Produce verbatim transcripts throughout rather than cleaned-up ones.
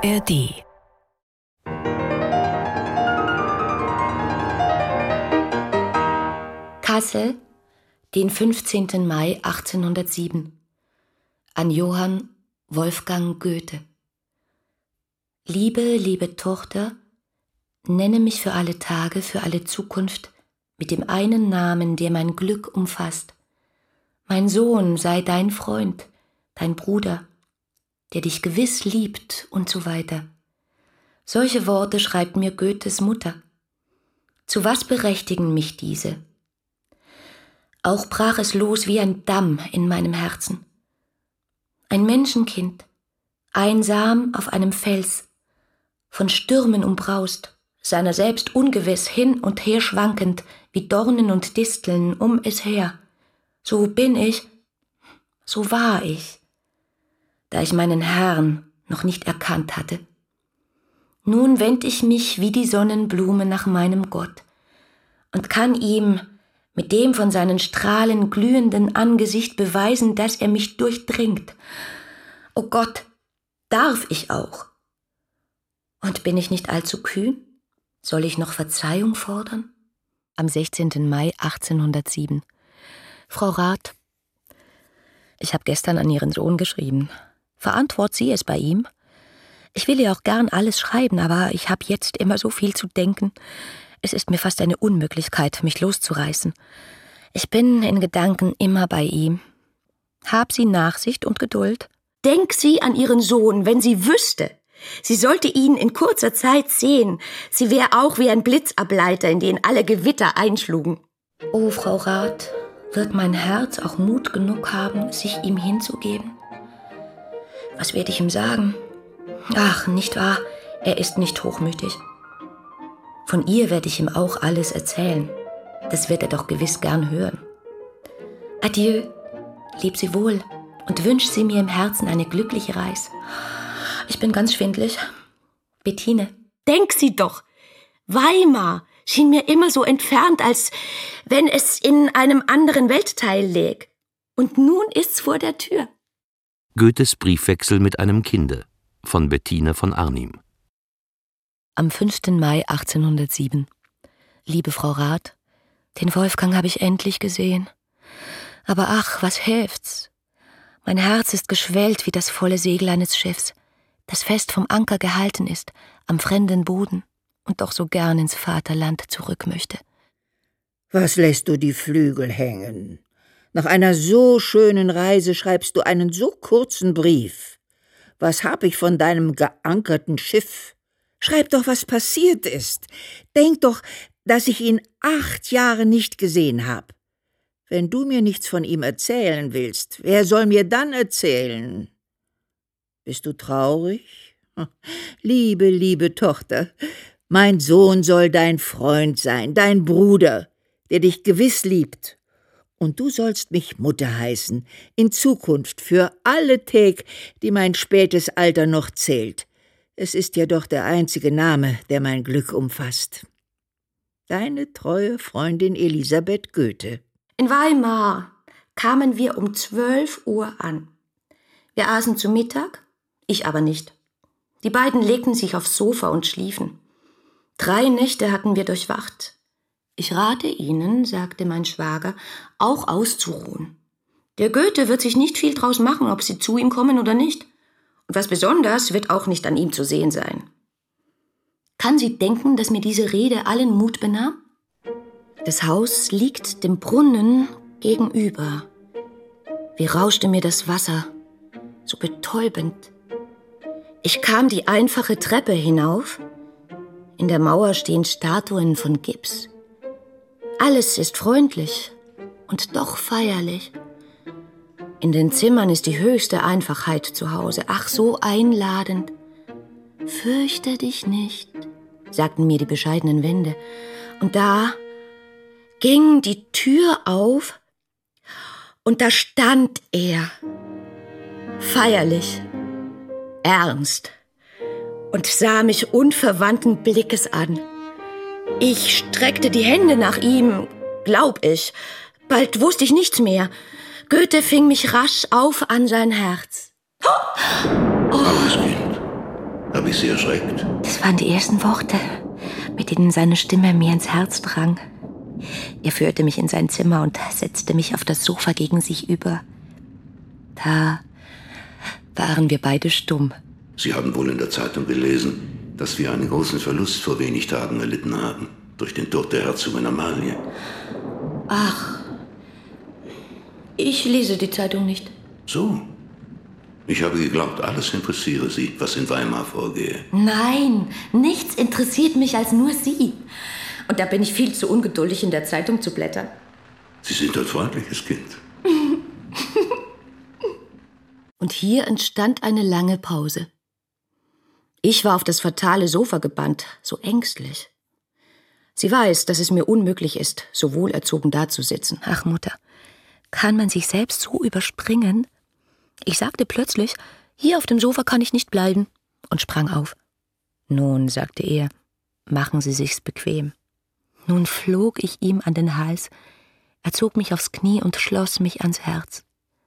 R D. Kassel, den fünfzehnten Mai achtzehnhundertsieben. An Johann Wolfgang Goethe. Liebe, liebe Tochter, nenne mich für alle Tage, für alle Zukunft mit dem einen Namen, der mein Glück umfasst. Mein Sohn sei dein Freund, dein Bruder, der dich gewiss liebt und so weiter. Solche Worte schreibt mir Goethes Mutter. Zu was berechtigen mich diese? Auch brach es los wie ein Damm in meinem Herzen. Ein Menschenkind, einsam auf einem Fels, von Stürmen umbraust, seiner selbst ungewiss hin und her schwankend, wie Dornen und Disteln um es her. So bin ich, so war ich, da ich meinen Herrn noch nicht erkannt hatte. Nun wend ich mich wie die Sonnenblume nach meinem Gott und kann ihm mit dem von seinen Strahlen glühenden Angesicht beweisen, dass er mich durchdringt. O Gott, darf ich auch? Und bin ich nicht allzu kühn? Soll ich noch Verzeihung fordern? Am sechzehnten Mai achtzehnhundertsieben. Frau Rath, ich habe gestern an Ihren Sohn geschrieben. Verantwort Sie es bei ihm. Ich will ihr auch gern alles schreiben, aber ich habe jetzt immer so viel zu denken. Es ist mir fast eine Unmöglichkeit, mich loszureißen. Ich bin in Gedanken immer bei ihm. Hab Sie Nachsicht und Geduld. Denk sie an Ihren Sohn, wenn sie wüsste. Sie sollte ihn in kurzer Zeit sehen. Sie wäre auch wie ein Blitzableiter, in den alle Gewitter einschlugen. Oh, Frau Rath, wird mein Herz auch Mut genug haben, sich ihm hinzugeben? Was werde ich ihm sagen? Ach, nicht wahr, er ist nicht hochmütig. Von ihr werde ich ihm auch alles erzählen. Das wird er doch gewiss gern hören. Adieu, leb sie wohl und wünsch sie mir im Herzen eine glückliche Reis. Ich bin ganz schwindlig. Bettine. Denk sie doch, Weimar schien mir immer so entfernt, als wenn es in einem anderen Weltteil läg. Und nun ist's vor der Tür. Goethes Briefwechsel mit einem Kinde von Bettine von Arnim. Am fünften Mai achtzehnhundertsieben. Liebe Frau Rath, den Wolfgang habe ich endlich gesehen. Aber ach, was hilft's? Mein Herz ist geschwellt wie das volle Segel eines Schiffs, das fest vom Anker gehalten ist, am fremden Boden und doch so gern ins Vaterland zurück möchte. Was lässt du die Flügel hängen? Nach einer so schönen Reise schreibst du einen so kurzen Brief. Was hab ich von deinem geankerten Schiff? Schreib doch, was passiert ist. Denk doch, dass ich ihn acht Jahre nicht gesehen hab. Wenn du mir nichts von ihm erzählen willst, wer soll mir dann erzählen? Bist du traurig? Liebe, liebe Tochter, mein Sohn soll dein Freund sein, dein Bruder, der dich gewiss liebt. Und du sollst mich Mutter heißen, in Zukunft für alle Täg, die mein spätes Alter noch zählt. Es ist ja doch der einzige Name, der mein Glück umfasst. Deine treue Freundin Elisabeth Goethe. In Weimar kamen wir um zwölf Uhr an. Wir aßen zu Mittag, ich aber nicht. Die beiden legten sich aufs Sofa und schliefen. Drei Nächte hatten wir durchwacht. Ich rate Ihnen, sagte mein Schwager, auch auszuruhen. Der Goethe wird sich nicht viel draus machen, ob Sie zu ihm kommen oder nicht. Und was besonders wird auch nicht an ihm zu sehen sein. Kann sie denken, dass mir diese Rede allen Mut benahm? Das Haus liegt dem Brunnen gegenüber. Wie rauschte mir das Wasser, so betäubend. Ich kam die einfache Treppe hinauf. In der Mauer stehen Statuen von Gips. Alles ist freundlich und doch feierlich. In den Zimmern ist die höchste Einfachheit zu Hause. Ach, so einladend. Fürchte dich nicht, sagten mir die bescheidenen Wände. Und da ging die Tür auf und da stand er. Feierlich, ernst und sah mich unverwandten Blickes an. Ich streckte die Hände nach ihm, glaub ich. Bald wusste ich nichts mehr. Goethe fing mich rasch auf an sein Herz. Alles, Kind. Hab ich Sie erschreckt? Das waren die ersten Worte, mit denen seine Stimme mir ins Herz drang. Er führte mich in sein Zimmer und setzte mich auf das Sofa gegen sich über. Da waren wir beide stumm. Sie haben wohl in der Zeitung gelesen, dass wir einen großen Verlust vor wenig Tagen erlitten haben. Durch den Tod der Herzogin Amalie. Ach, ich lese die Zeitung nicht. So? Ich habe geglaubt, alles interessiere Sie, was in Weimar vorgehe. Nein, nichts interessiert mich als nur Sie. Und da bin ich viel zu ungeduldig, in der Zeitung zu blättern. Sie sind ein freundliches Kind. Und hier entstand eine lange Pause. Ich war auf das fatale Sofa gebannt, so ängstlich. Sie weiß, dass es mir unmöglich ist, so wohlerzogen dazusitzen. Ach, Mutter, kann man sich selbst so überspringen? Ich sagte plötzlich, hier auf dem Sofa kann ich nicht bleiben, und sprang auf. Nun, sagte er, machen Sie sich's bequem. Nun flog ich ihm an den Hals, er zog mich aufs Knie und schloss mich ans Herz.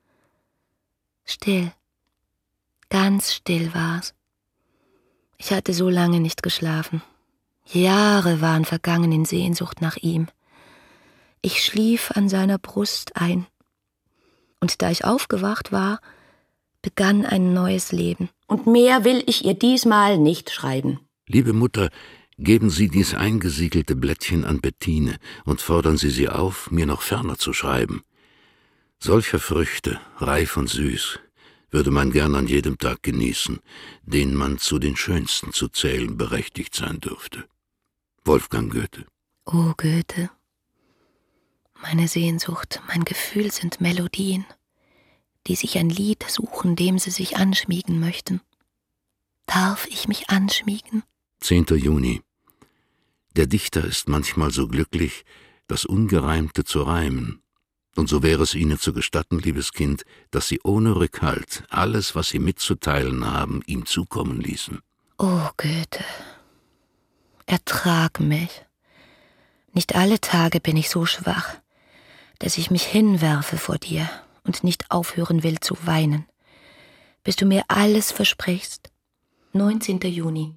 Still, ganz still war's. Ich hatte so lange nicht geschlafen. Jahre waren vergangen in Sehnsucht nach ihm. Ich schlief an seiner Brust ein. Und da ich aufgewacht war, begann ein neues Leben. Und mehr will ich ihr diesmal nicht schreiben. Liebe Mutter, geben Sie dies eingesiegelte Blättchen an Bettine und fordern Sie sie auf, mir noch ferner zu schreiben. Solcher Früchte, reif und süß, würde man gern an jedem Tag genießen, den man zu den schönsten zu zählen berechtigt sein dürfte. Wolfgang Goethe. O Goethe, meine Sehnsucht, mein Gefühl sind Melodien, die sich ein Lied suchen, dem sie sich anschmiegen möchten. Darf ich mich anschmiegen? zehnter Juni. Der Dichter ist manchmal so glücklich, das Ungereimte zu reimen. Und so wäre es Ihnen zu gestatten, liebes Kind, dass Sie ohne Rückhalt alles, was Sie mitzuteilen haben, ihm zukommen ließen. O Goethe, ertrag mich. Nicht alle Tage bin ich so schwach, dass ich mich hinwerfe vor dir und nicht aufhören will zu weinen, bis du mir alles versprichst. neunzehnter Juni.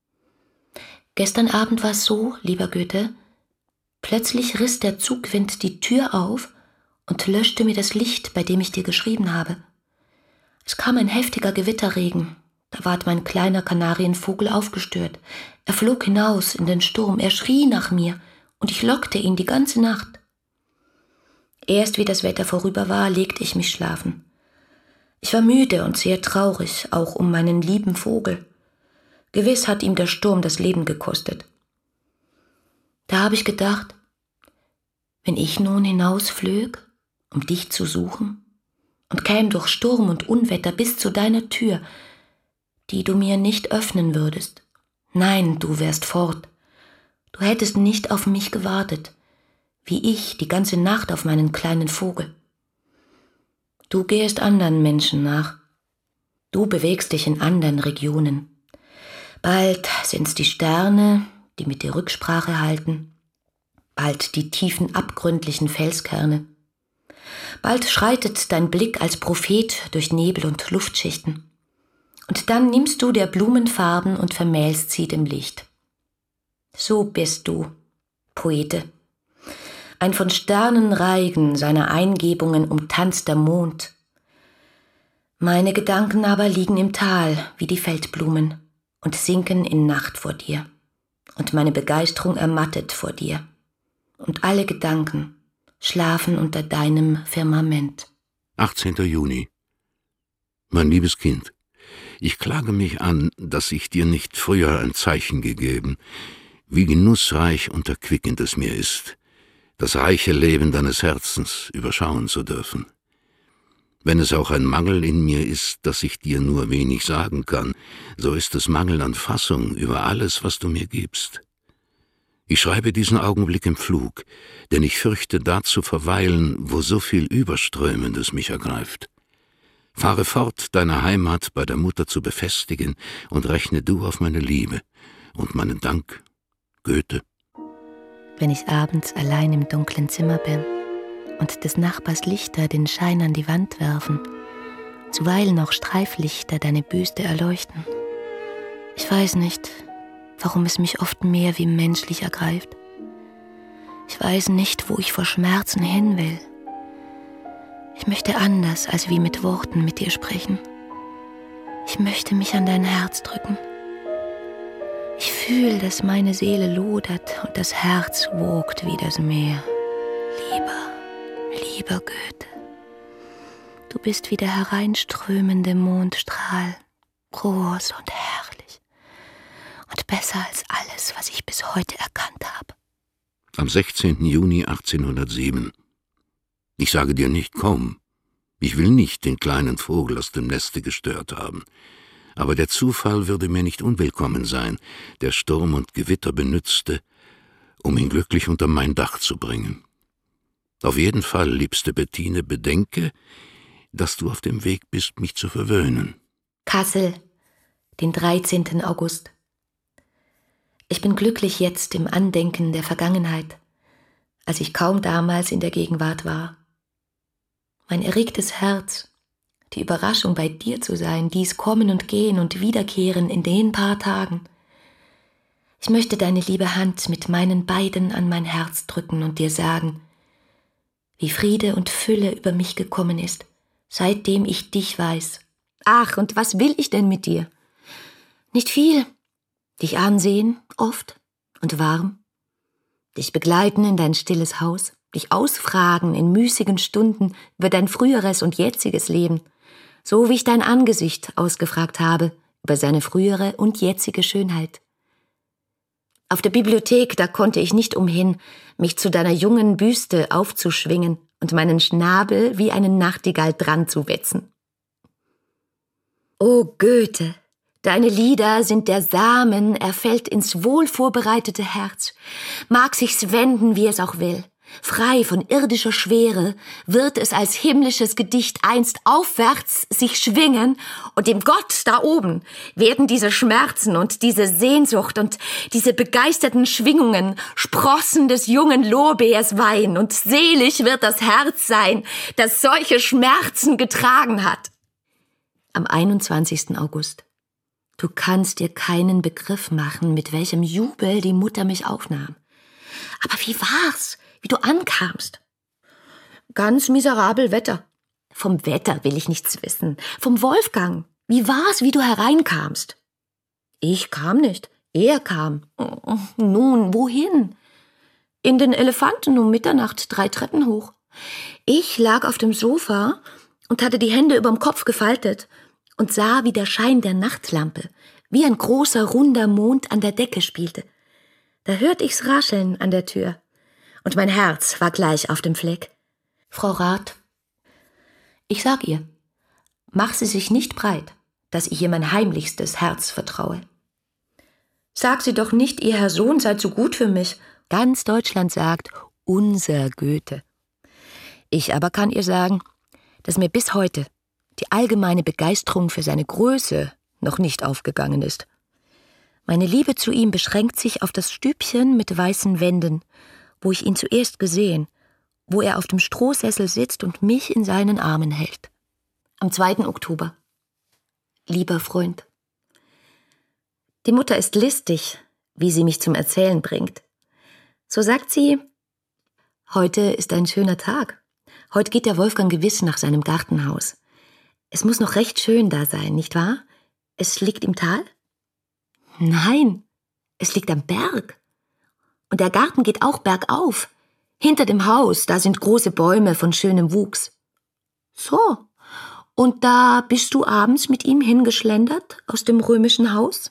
Gestern Abend war es so, lieber Goethe, plötzlich riss der Zugwind die Tür auf und löschte mir das Licht, bei dem ich dir geschrieben habe. Es kam ein heftiger Gewitterregen. Da ward mein kleiner Kanarienvogel aufgestört. Er flog hinaus in den Sturm, er schrie nach mir, und ich lockte ihn die ganze Nacht. Erst wie das Wetter vorüber war, legte ich mich schlafen. Ich war müde und sehr traurig, auch um meinen lieben Vogel. Gewiss hat ihm der Sturm das Leben gekostet. Da habe ich gedacht, wenn ich nun hinausflög, um dich zu suchen, und käm durch Sturm und Unwetter bis zu deiner Tür, die du mir nicht öffnen würdest. Nein, du wärst fort. Du hättest nicht auf mich gewartet, wie ich die ganze Nacht auf meinen kleinen Vogel. Du gehst anderen Menschen nach. Du bewegst dich in anderen Regionen. Bald sind's die Sterne, die mit dir Rücksprache halten, bald die tiefen, abgründlichen Felskerne. Bald schreitet dein Blick als Prophet durch Nebel und Luftschichten. Und dann nimmst du der Blumen Farben und vermählst sie dem Licht. So bist du, Poete. Ein von Sternenreigen seiner Eingebungen umtanzter Mond. Meine Gedanken aber liegen im Tal wie die Feldblumen und sinken in Nacht vor dir. Und meine Begeisterung ermattet vor dir. Und alle Gedanken schlafen unter deinem Firmament. achtzehnter Juni. Mein liebes Kind, ich klage mich an, dass ich dir nicht früher ein Zeichen gegeben, wie genussreich und erquickend es mir ist, das reiche Leben deines Herzens überschauen zu dürfen. Wenn es auch ein Mangel in mir ist, dass ich dir nur wenig sagen kann, so ist es Mangel an Fassung über alles, was du mir gibst. Ich schreibe diesen Augenblick im Flug, denn ich fürchte, da zu verweilen, wo so viel Überströmendes mich ergreift. Fahre fort, deine Heimat bei der Mutter zu befestigen, und rechne du auf meine Liebe und meinen Dank, Goethe. Wenn ich abends allein im dunklen Zimmer bin und des Nachbars Lichter den Schein an die Wand werfen, zuweilen auch Streiflichter deine Büste erleuchten, Ich weiß nicht, warum es mich oft mehr wie menschlich ergreift. Ich weiß nicht, wo ich vor Schmerzen hin will. Ich möchte anders als wie mit Worten mit dir sprechen. Ich möchte mich an dein Herz drücken. Ich fühle, dass meine Seele lodert und das Herz wogt wie das Meer. Lieber, lieber Goethe, du bist wie der hereinströmende Mondstrahl, groß und herrlich und besser als alles, was ich bis heute erkannt habe. Am sechzehnten Juni achtzehnhundertsieben. Ich sage dir nicht, komm. Ich will nicht den kleinen Vogel aus dem Neste gestört haben. Aber der Zufall würde mir nicht unwillkommen sein, der Sturm und Gewitter benützte, um ihn glücklich unter mein Dach zu bringen. Auf jeden Fall, liebste Bettine, bedenke, dass du auf dem Weg bist, mich zu verwöhnen. Kassel, den dreizehnten August. Ich bin glücklich jetzt im Andenken der Vergangenheit, als ich kaum damals in der Gegenwart war. Mein erregtes Herz, die Überraschung, bei dir zu sein, dies Kommen und Gehen und Wiederkehren in den paar Tagen. Ich möchte deine liebe Hand mit meinen beiden an mein Herz drücken und dir sagen, wie Friede und Fülle über mich gekommen ist, seitdem ich dich weiß. Ach, und was will ich denn mit dir? Nicht viel. Dich ansehen, oft und warm. Dich begleiten in dein stilles Haus. Dich ausfragen in müßigen Stunden über dein früheres und jetziges Leben, so wie ich dein Angesicht ausgefragt habe über seine frühere und jetzige Schönheit. Auf der Bibliothek, da konnte ich nicht umhin, mich zu deiner jungen Büste aufzuschwingen und meinen Schnabel wie einen Nachtigall dran zu wetzen. O Goethe, deine Lieder sind der Samen, er fällt ins wohlvorbereitete Herz, mag sich's wenden, wie es auch will. Frei von irdischer Schwere wird es als himmlisches Gedicht einst aufwärts sich schwingen und dem Gott da oben werden diese Schmerzen und diese Sehnsucht und diese begeisterten Schwingungen Sprossen des jungen Lorbeers weihen und selig wird das Herz sein, das solche Schmerzen getragen hat. Am einundzwanzigsten August. Du kannst dir keinen Begriff machen, mit welchem Jubel die Mutter mich aufnahm. Aber wie war's? Wie du ankamst. Ganz miserabel Wetter. Vom Wetter will ich nichts wissen. Vom Wolfgang. Wie war's, wie du hereinkamst? Ich kam nicht. Er kam. Nun, wohin? In den Elefanten um Mitternacht drei Treppen hoch. Ich lag auf dem Sofa und hatte die Hände überm Kopf gefaltet und sah, wie der Schein der Nachtlampe, wie ein großer, runder Mond an der Decke spielte. Da hört ich's rascheln an der Tür. Und mein Herz war gleich auf dem Fleck. Frau Rath, ich sag ihr, mach sie sich nicht breit, dass ich ihr mein heimlichstes Herz vertraue. Sag sie doch nicht, ihr Herr Sohn sei zu gut für mich. Ganz Deutschland sagt, unser Goethe. Ich aber kann ihr sagen, dass mir bis heute die allgemeine Begeisterung für seine Größe noch nicht aufgegangen ist. Meine Liebe zu ihm beschränkt sich auf das Stübchen mit weißen Wänden, wo ich ihn zuerst gesehen, wo er auf dem Strohsessel sitzt und mich in seinen Armen hält. Am zweiten Oktober. Lieber Freund, die Mutter ist listig, wie sie mich zum Erzählen bringt. So sagt sie, heute ist ein schöner Tag. Heute geht der Wolfgang gewiss nach seinem Gartenhaus. Es muss noch recht schön da sein, nicht wahr? Es liegt im Tal? Nein, es liegt am Berg. Und der Garten geht auch bergauf. Hinter dem Haus, da sind große Bäume von schönem Wuchs. So, und da bist du abends mit ihm hingeschlendert aus dem römischen Haus?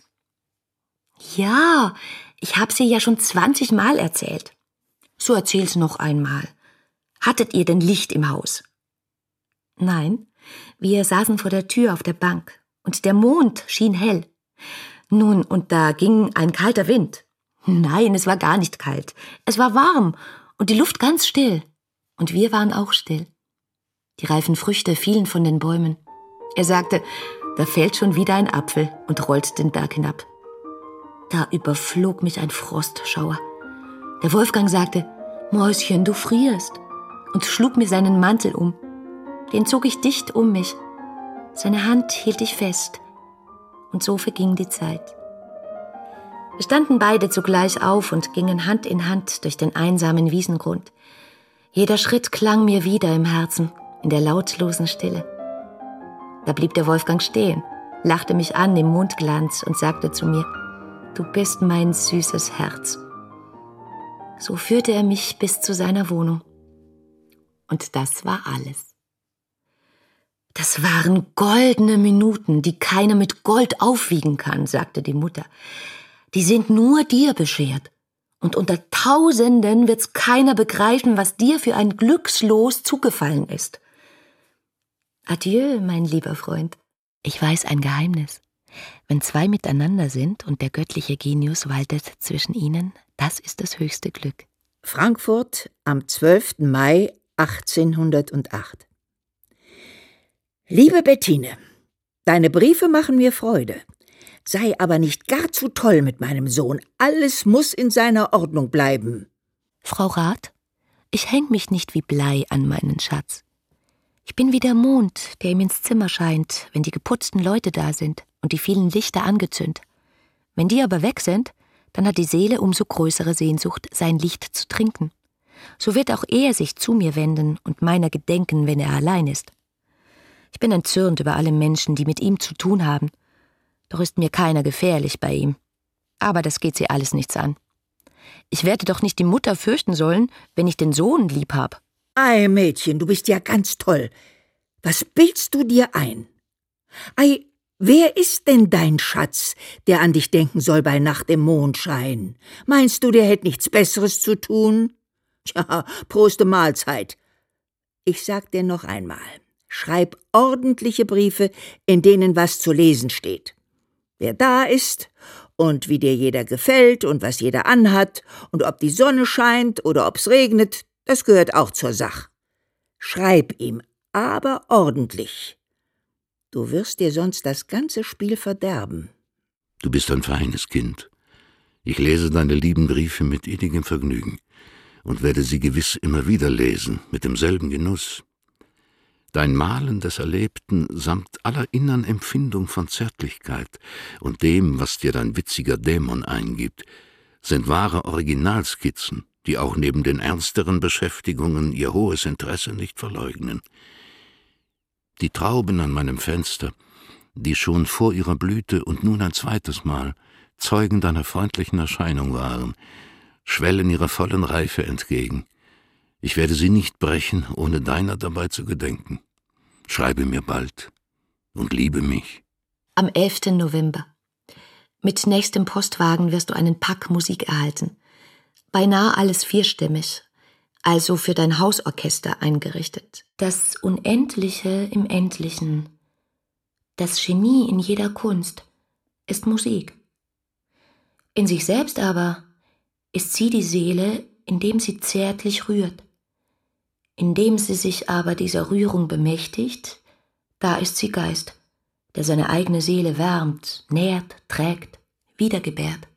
Ja, ich hab's ihr ja schon zwanzig Mal erzählt. So erzähl's noch einmal. Hattet ihr denn Licht im Haus? Nein, wir saßen vor der Tür auf der Bank und der Mond schien hell. Nun, und da ging ein kalter Wind. Nein, es war gar nicht kalt. Es war warm und die Luft ganz still. Und wir waren auch still. Die reifen Früchte fielen von den Bäumen. Er sagte, da fällt schon wieder ein Apfel und rollt den Berg hinab. Da überflog mich ein Frostschauer. Der Wolfgang sagte, Mäuschen, du frierst, und schlug mir seinen Mantel um. Den zog ich dicht um mich. Seine Hand hielt ich fest. Und so verging die Zeit. Wir standen beide zugleich auf und gingen Hand in Hand durch den einsamen Wiesengrund. Jeder Schritt klang mir wieder im Herzen, in der lautlosen Stille. Da blieb der Wolfgang stehen, lachte mich an im Mondglanz und sagte zu mir: »Du bist mein süßes Herz.« So führte er mich bis zu seiner Wohnung. Und das war alles. »Das waren goldene Minuten, die keiner mit Gold aufwiegen kann«, sagte die Mutter. »Die sind nur dir beschert. Und unter Tausenden wird's keiner begreifen, was dir für ein Glückslos zugefallen ist. Adieu, mein lieber Freund. Ich weiß ein Geheimnis. Wenn zwei miteinander sind und der göttliche Genius waltet zwischen ihnen, das ist das höchste Glück.« Frankfurt am zwölften Mai achtzehnhundertacht. Liebe Bettine, deine Briefe machen mir Freude. Sei aber nicht gar zu toll mit meinem Sohn. Alles muss in seiner Ordnung bleiben. Frau Rath, ich häng mich nicht wie Blei an meinen Schatz. Ich bin wie der Mond, der ihm ins Zimmer scheint, wenn die geputzten Leute da sind und die vielen Lichter angezündet. Wenn die aber weg sind, dann hat die Seele umso größere Sehnsucht, sein Licht zu trinken. So wird auch er sich zu mir wenden und meiner gedenken, wenn er allein ist. Ich bin entzürnt über alle Menschen, die mit ihm zu tun haben. Doch ist mir keiner gefährlich bei ihm. Aber das geht sie alles nichts an. Ich werde doch nicht die Mutter fürchten sollen, wenn ich den Sohn lieb hab. Ei, Mädchen, du bist ja ganz toll. Was bildst du dir ein? Ei, wer ist denn dein Schatz, der an dich denken soll bei Nacht im Mondschein? Meinst du, der hätte nichts Besseres zu tun? Tja, Proste Mahlzeit. Ich sag dir noch einmal, schreib ordentliche Briefe, in denen was zu lesen steht. Wer da ist und wie dir jeder gefällt und was jeder anhat und ob die Sonne scheint oder ob's regnet, das gehört auch zur Sache. Schreib ihm, aber ordentlich. Du wirst dir sonst das ganze Spiel verderben. Du bist ein feines Kind. Ich lese deine lieben Briefe mit innigem Vergnügen und werde sie gewiss immer wieder lesen, mit demselben Genuss. Dein Malen des Erlebten samt aller innern Empfindung von Zärtlichkeit und dem, was dir dein witziger Dämon eingibt, sind wahre Originalskizzen, die auch neben den ernsteren Beschäftigungen ihr hohes Interesse nicht verleugnen. Die Trauben an meinem Fenster, die schon vor ihrer Blüte und nun ein zweites Mal Zeugen deiner freundlichen Erscheinung waren, schwellen ihrer vollen Reife entgegen. Ich werde sie nicht brechen, ohne deiner dabei zu gedenken. Schreibe mir bald und liebe mich. Am elften November. Mit nächstem Postwagen wirst du einen Pack Musik erhalten. Beinahe alles vierstimmig, also für dein Hausorchester eingerichtet. Das Unendliche im Endlichen, das Genie in jeder Kunst, ist Musik. In sich selbst aber ist sie die Seele, indem sie zärtlich rührt. Indem sie sich aber dieser Rührung bemächtigt, da ist sie Geist, der seine eigene Seele wärmt, nährt, trägt, wiedergebärt.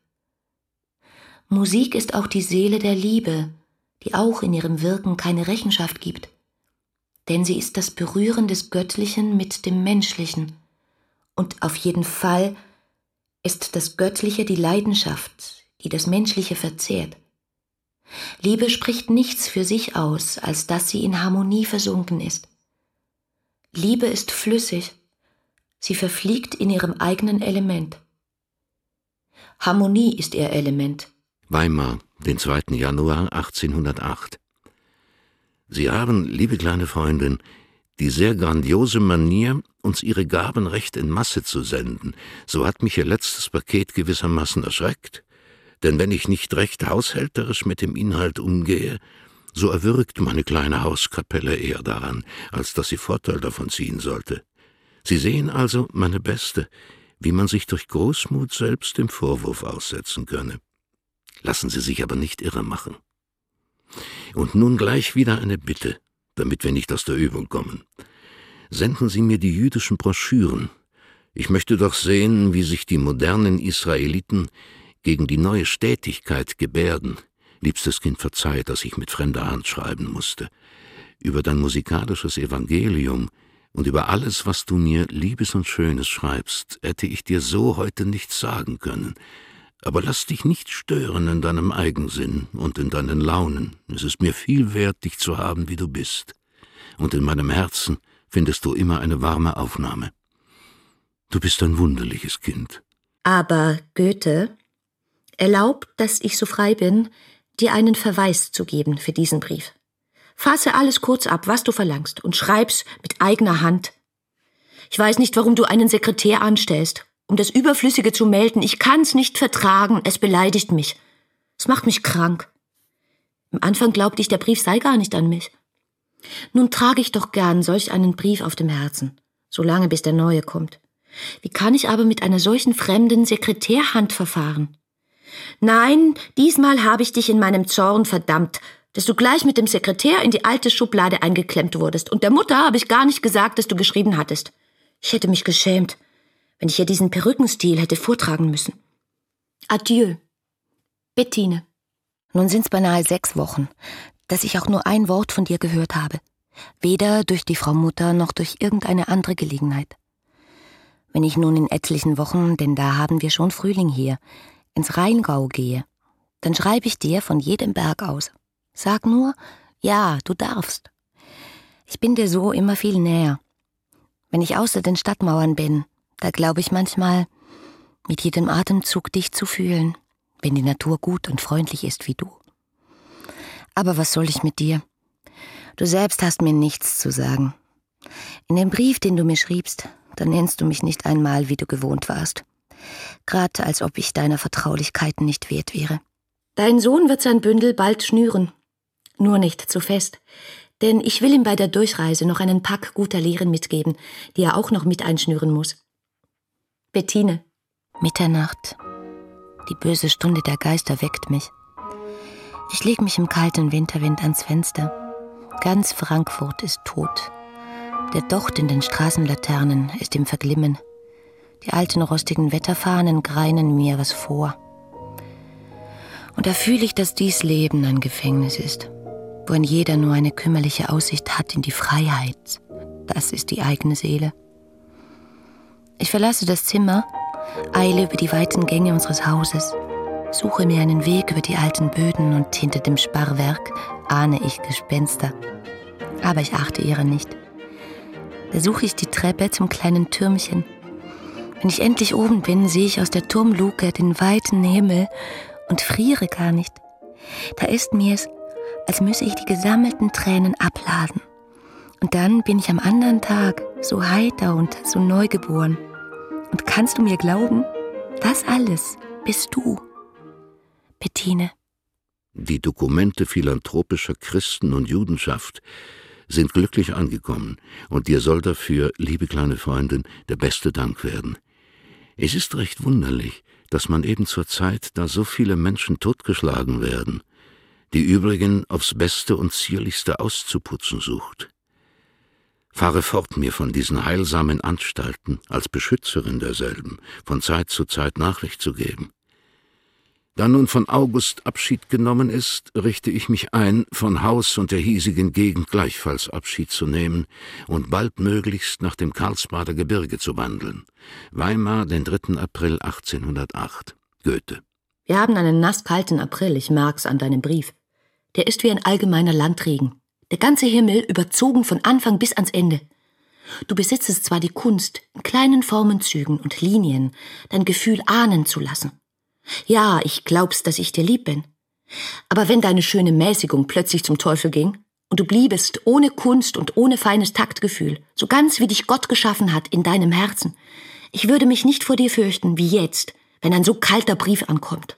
Musik ist auch die Seele der Liebe, die auch in ihrem Wirken keine Rechenschaft gibt. Denn sie ist das Berühren des Göttlichen mit dem Menschlichen. Und auf jeden Fall ist das Göttliche die Leidenschaft, die das Menschliche verzehrt. Liebe spricht nichts für sich aus, als dass sie in Harmonie versunken ist. Liebe ist flüssig, sie verfliegt in ihrem eigenen Element. Harmonie ist ihr Element. Weimar, den zweiten Januar achtzehnhundertacht. Sie haben, liebe kleine Freundin, die sehr grandiose Manier, uns Ihre Gaben recht in Masse zu senden. So hat mich Ihr letztes Paket gewissermaßen erschreckt. Denn wenn ich nicht recht haushälterisch mit dem Inhalt umgehe, so erwürgt meine kleine Hauskapelle eher daran, als dass sie Vorteil davon ziehen sollte. Sie sehen also, meine Beste, wie man sich durch Großmut selbst dem Vorwurf aussetzen könne. Lassen Sie sich aber nicht irre machen. Und nun gleich wieder eine Bitte, damit wir nicht aus der Übung kommen. Senden Sie mir die jüdischen Broschüren. Ich möchte doch sehen, wie sich die modernen Israeliten gegen die neue Stetigkeit gebärden. Liebstes Kind, verzeih, dass ich mit fremder Hand schreiben musste. Über dein musikalisches Evangelium und über alles, was du mir Liebes und Schönes schreibst, hätte ich dir so heute nichts sagen können. Aber lass dich nicht stören in deinem Eigensinn und in deinen Launen. Es ist mir viel wert, dich zu haben, wie du bist. Und in meinem Herzen findest du immer eine warme Aufnahme. Du bist ein wunderliches Kind. Aber Goethe erlaubt, dass ich so frei bin, dir einen Verweis zu geben für diesen Brief. Fasse alles kurz ab, was du verlangst, und schreib's mit eigener Hand. Ich weiß nicht, warum du einen Sekretär anstellst, um das Überflüssige zu melden. Ich kann's nicht vertragen, es beleidigt mich. Es macht mich krank. Im Anfang glaubte ich, der Brief sei gar nicht an mich. Nun trage ich doch gern solch einen Brief auf dem Herzen, solange bis der neue kommt. Wie kann ich aber mit einer solchen fremden Sekretärhand verfahren? Nein, diesmal habe ich dich in meinem Zorn verdammt, dass du gleich mit dem Sekretär in die alte Schublade eingeklemmt wurdest. Und der Mutter habe ich gar nicht gesagt, dass du geschrieben hattest. Ich hätte mich geschämt, wenn ich ihr diesen Perückenstil hätte vortragen müssen. Adieu, Bettine. Nun sind's beinahe sechs Wochen, dass ich auch nur ein Wort von dir gehört habe. Weder durch die Frau Mutter noch durch irgendeine andere Gelegenheit. Wenn ich nun in etlichen Wochen, denn da haben wir schon Frühling hier, ins Rheingau gehe, dann schreibe ich dir von jedem Berg aus. Sag nur, ja, du darfst. Ich bin dir so immer viel näher. Wenn ich außer den Stadtmauern bin, da glaube ich manchmal, mit jedem Atemzug dich zu fühlen, wenn die Natur gut und freundlich ist wie du. Aber was soll ich mit dir? Du selbst hast mir nichts zu sagen. In dem Brief, den du mir schriebst, da nennst du mich nicht einmal, wie du gewohnt warst. Grad als ob ich deiner Vertraulichkeiten nicht wert wäre. Dein Sohn wird sein Bündel bald schnüren. Nur nicht zu fest. Denn ich will ihm bei der Durchreise noch einen Pack guter Lehren mitgeben, die er auch noch mit einschnüren muss. Bettine. Mitternacht. Die böse Stunde der Geister weckt mich. Ich leg mich im kalten Winterwind ans Fenster. Ganz Frankfurt ist tot. Der Docht in den Straßenlaternen ist im Verglimmen. Die alten rostigen Wetterfahnen greinen mir was vor. Und da fühle ich, dass dies Leben ein Gefängnis ist, worin jeder nur eine kümmerliche Aussicht hat in die Freiheit. Das ist die eigene Seele. Ich verlasse das Zimmer, eile über die weiten Gänge unseres Hauses, suche mir einen Weg über die alten Böden und hinter dem Sparrwerk ahne ich Gespenster. Aber ich achte ihrer nicht. Da suche ich die Treppe zum kleinen Türmchen. Wenn ich endlich oben bin, sehe ich aus der Turmluke den weiten Himmel und friere gar nicht. Da ist mir's, als müsse ich die gesammelten Tränen abladen. Und dann bin ich am anderen Tag so heiter und so neugeboren. Und kannst du mir glauben, das alles bist du, Bettine. Die Dokumente philanthropischer Christen und Judenschaft sind glücklich angekommen, und dir soll dafür, liebe kleine Freundin, der beste Dank werden. Es ist recht wunderlich, dass man eben zur Zeit, da so viele Menschen totgeschlagen werden, die übrigen aufs Beste und Zierlichste auszuputzen sucht. Fahre fort, mir von diesen heilsamen Anstalten als Beschützerin derselben von Zeit zu Zeit Nachricht zu geben. Da nun von August Abschied genommen ist, richte ich mich ein, von Haus und der hiesigen Gegend gleichfalls Abschied zu nehmen und baldmöglichst nach dem Karlsbader Gebirge zu wandeln. Weimar, den dritten April achtzehnhundertacht. Goethe. Wir haben einen nasskalten April, ich merk's an deinem Brief. Der ist wie ein allgemeiner Landregen. Der ganze Himmel überzogen von Anfang bis ans Ende. Du besitzest zwar die Kunst, in kleinen Formenzügen und Linien dein Gefühl ahnen zu lassen. Ja, ich glaub's, dass ich dir lieb bin. Aber wenn deine schöne Mäßigung plötzlich zum Teufel ging und du bliebest ohne Kunst und ohne feines Taktgefühl, so ganz wie dich Gott geschaffen hat in deinem Herzen, ich würde mich nicht vor dir fürchten, wie jetzt, wenn ein so kalter Brief ankommt.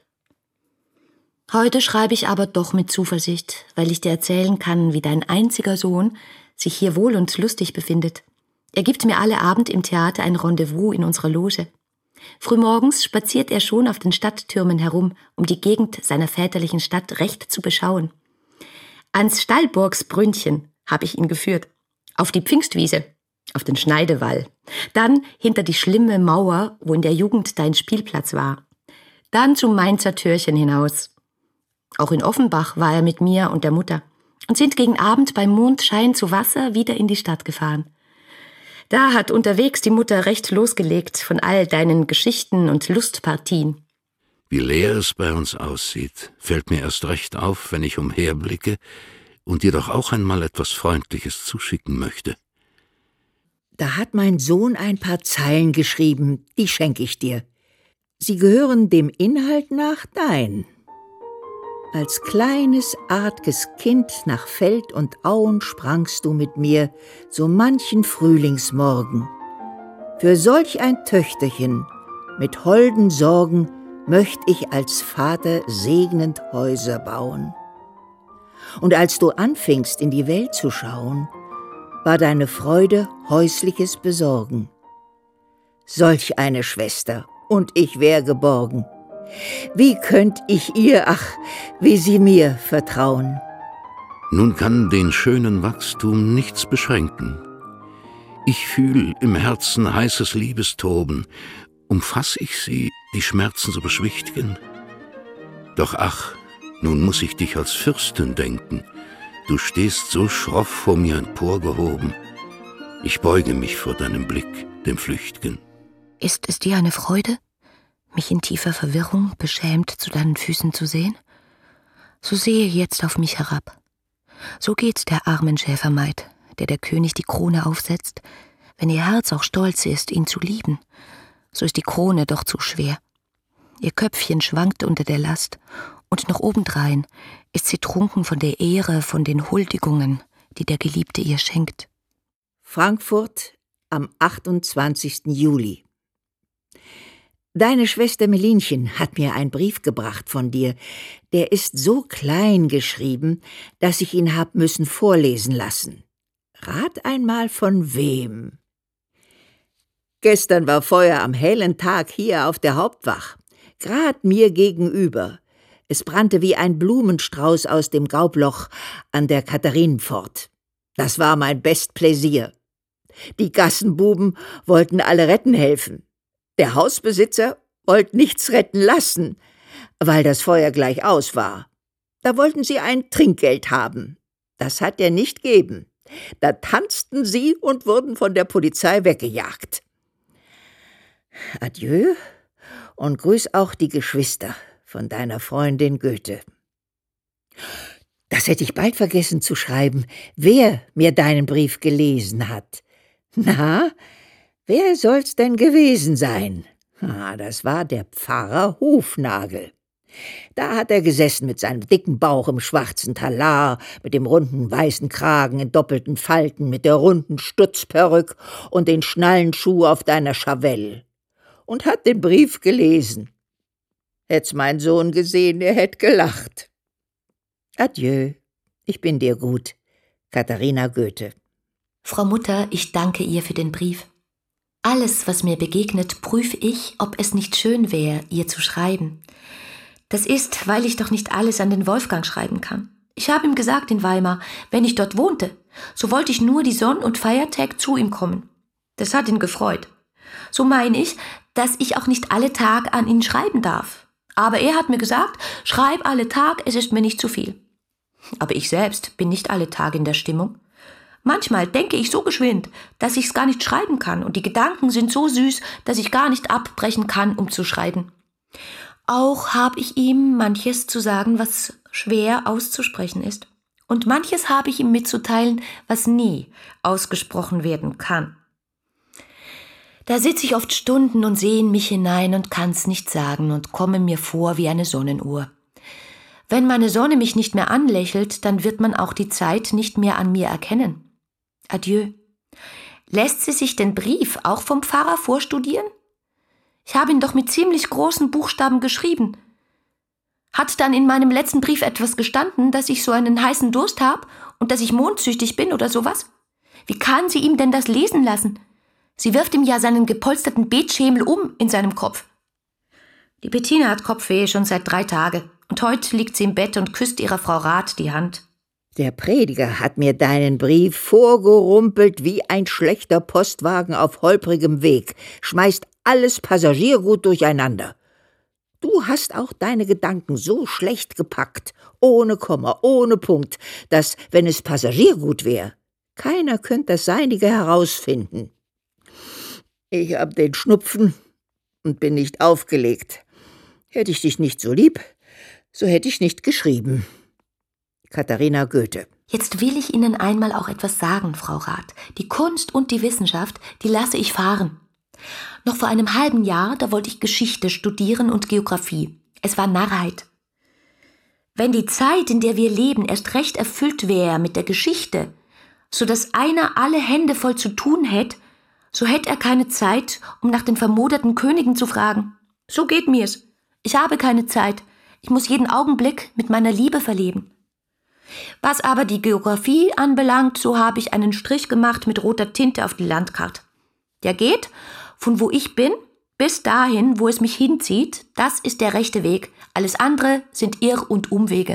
Heute schreibe ich aber doch mit Zuversicht, weil ich dir erzählen kann, wie dein einziger Sohn sich hier wohl und lustig befindet. Er gibt mir alle Abend im Theater ein Rendezvous in unserer Loge. Frühmorgens spaziert er schon auf den Stadttürmen herum, um die Gegend seiner väterlichen Stadt recht zu beschauen. Ans Stallburgsbrünnchen habe ich ihn geführt, auf die Pfingstwiese, auf den Schneidewall, dann hinter die schlimme Mauer, wo in der Jugend dein Spielplatz war, dann zum Mainzer Türchen hinaus. Auch in Offenbach war er mit mir und der Mutter und sind gegen Abend beim Mondschein zu Wasser wieder in die Stadt gefahren. Da hat unterwegs die Mutter recht losgelegt von all deinen Geschichten und Lustpartien. Wie leer es bei uns aussieht, fällt mir erst recht auf, wenn ich umherblicke und dir doch auch einmal etwas Freundliches zuschicken möchte. Da hat mein Sohn ein paar Zeilen geschrieben, die schenke ich dir. Sie gehören dem Inhalt nach dein. Als kleines, arges Kind nach Feld und Auen sprangst du mit mir so manchen Frühlingsmorgen. Für solch ein Töchterchen mit holden Sorgen möcht ich als Vater segnend Häuser bauen. Und als du anfingst, in die Welt zu schauen, war deine Freude häusliches Besorgen. Solch eine Schwester, und ich wär geborgen. Wie könnt ich ihr, ach, wie sie mir vertrauen? Nun kann den schönen Wachstum nichts beschränken. Ich fühl im Herzen heißes Liebestoben, umfass ich sie, die Schmerzen so beschwichtigen. Doch ach, nun muß ich dich als Fürstin denken, du stehst so schroff vor mir emporgehoben. Ich beuge mich vor deinem Blick, dem Flücht'gen. Ist es dir eine Freude, mich in tiefer Verwirrung beschämt zu deinen Füßen zu sehen? So sehe jetzt auf mich herab. So geht's der armen Schäfermaid, der der König die Krone aufsetzt, wenn ihr Herz auch stolz ist, ihn zu lieben. So ist die Krone doch zu schwer. Ihr Köpfchen schwankt unter der Last, und noch obendrein ist sie trunken von der Ehre, von den Huldigungen, die der Geliebte ihr schenkt. Frankfurt am achtundzwanzigsten Juli. Deine Schwester Melinchen hat mir einen Brief gebracht von dir. Der ist so klein geschrieben, dass ich ihn hab müssen vorlesen lassen. Rat einmal von wem? Gestern war Feuer am hellen Tag hier auf der Hauptwach, grad mir gegenüber. Es brannte wie ein Blumenstrauß aus dem Gaubloch an der Katharinenpfort. Das war mein Bestpläsier. Die Gassenbuben wollten alle retten helfen. Der Hausbesitzer wollte nichts retten lassen, weil das Feuer gleich aus war. Da wollten sie ein Trinkgeld haben. Das hat er nicht geben. Da tanzten sie und wurden von der Polizei weggejagt. Adieu und grüß auch die Geschwister von deiner Freundin Goethe. Das hätte ich bald vergessen zu schreiben, wer mir deinen Brief gelesen hat. Na, wer soll's denn gewesen sein? Ah, das war der Pfarrer Hufnagel. Da hat er gesessen mit seinem dicken Bauch im schwarzen Talar, mit dem runden weißen Kragen in doppelten Falten, mit der runden Stutzperück und den Schnallenschuh auf deiner Chavelle und hat den Brief gelesen. Hätt's mein Sohn gesehen, er hätt gelacht. Adieu, ich bin dir gut. Katharina Goethe. Frau Mutter, ich danke ihr für den Brief. Alles, was mir begegnet, prüfe ich, ob es nicht schön wäre, ihr zu schreiben. Das ist, weil ich doch nicht alles an den Wolfgang schreiben kann. Ich habe ihm gesagt in Weimar, wenn ich dort wohnte, so wollte ich nur die Sonn- und Feiertag zu ihm kommen. Das hat ihn gefreut. So meine ich, dass ich auch nicht alle Tag an ihn schreiben darf. Aber er hat mir gesagt, schreib alle Tag, es ist mir nicht zu viel. Aber ich selbst bin nicht alle Tage in der Stimmung. Manchmal denke ich so geschwind, dass ich's gar nicht schreiben kann und die Gedanken sind so süß, dass ich gar nicht abbrechen kann, um zu schreiben. Auch habe ich ihm manches zu sagen, was schwer auszusprechen ist. Und manches habe ich ihm mitzuteilen, was nie ausgesprochen werden kann. Da sitze ich oft Stunden und sehe in mich hinein und kann's nicht sagen und komme mir vor wie eine Sonnenuhr. Wenn meine Sonne mich nicht mehr anlächelt, dann wird man auch die Zeit nicht mehr an mir erkennen. Adieu. Lässt sie sich den Brief auch vom Pfarrer vorstudieren? Ich habe ihn doch mit ziemlich großen Buchstaben geschrieben. Hat dann in meinem letzten Brief etwas gestanden, dass ich so einen heißen Durst habe und dass ich mondsüchtig bin oder sowas? Wie kann sie ihm denn das lesen lassen? Sie wirft ihm ja seinen gepolsterten Betschemel um in seinem Kopf. Die Bettina hat Kopfweh schon seit drei Tagen und heute liegt sie im Bett und küsst ihrer Frau Rath die Hand. Der Prediger hat mir deinen Brief vorgerumpelt wie ein schlechter Postwagen auf holprigem Weg, schmeißt alles Passagiergut durcheinander. Du hast auch deine Gedanken so schlecht gepackt, ohne Komma, ohne Punkt, dass, wenn es Passagiergut wäre, keiner könnte das Seinige herausfinden. Ich hab den Schnupfen und bin nicht aufgelegt. Hätte ich dich nicht so lieb, so hätte ich nicht geschrieben. Katharina Goethe. Jetzt will ich Ihnen einmal auch etwas sagen, Frau Rath. Die Kunst und die Wissenschaft, die lasse ich fahren. Noch vor einem halben Jahr, da wollte ich Geschichte studieren und Geographie. Es war Narrheit. Wenn die Zeit, in der wir leben, erst recht erfüllt wäre mit der Geschichte, so dass einer alle Hände voll zu tun hätte, so hätte er keine Zeit, um nach den vermoderten Königen zu fragen. So geht mir's. Ich habe keine Zeit. Ich muss jeden Augenblick mit meiner Liebe verleben. Was aber die Geographie anbelangt, so habe ich einen Strich gemacht mit roter Tinte auf die Landkarte. Der geht von wo ich bin bis dahin, wo es mich hinzieht. Das ist der rechte Weg. Alles andere sind Irr- und Umwege.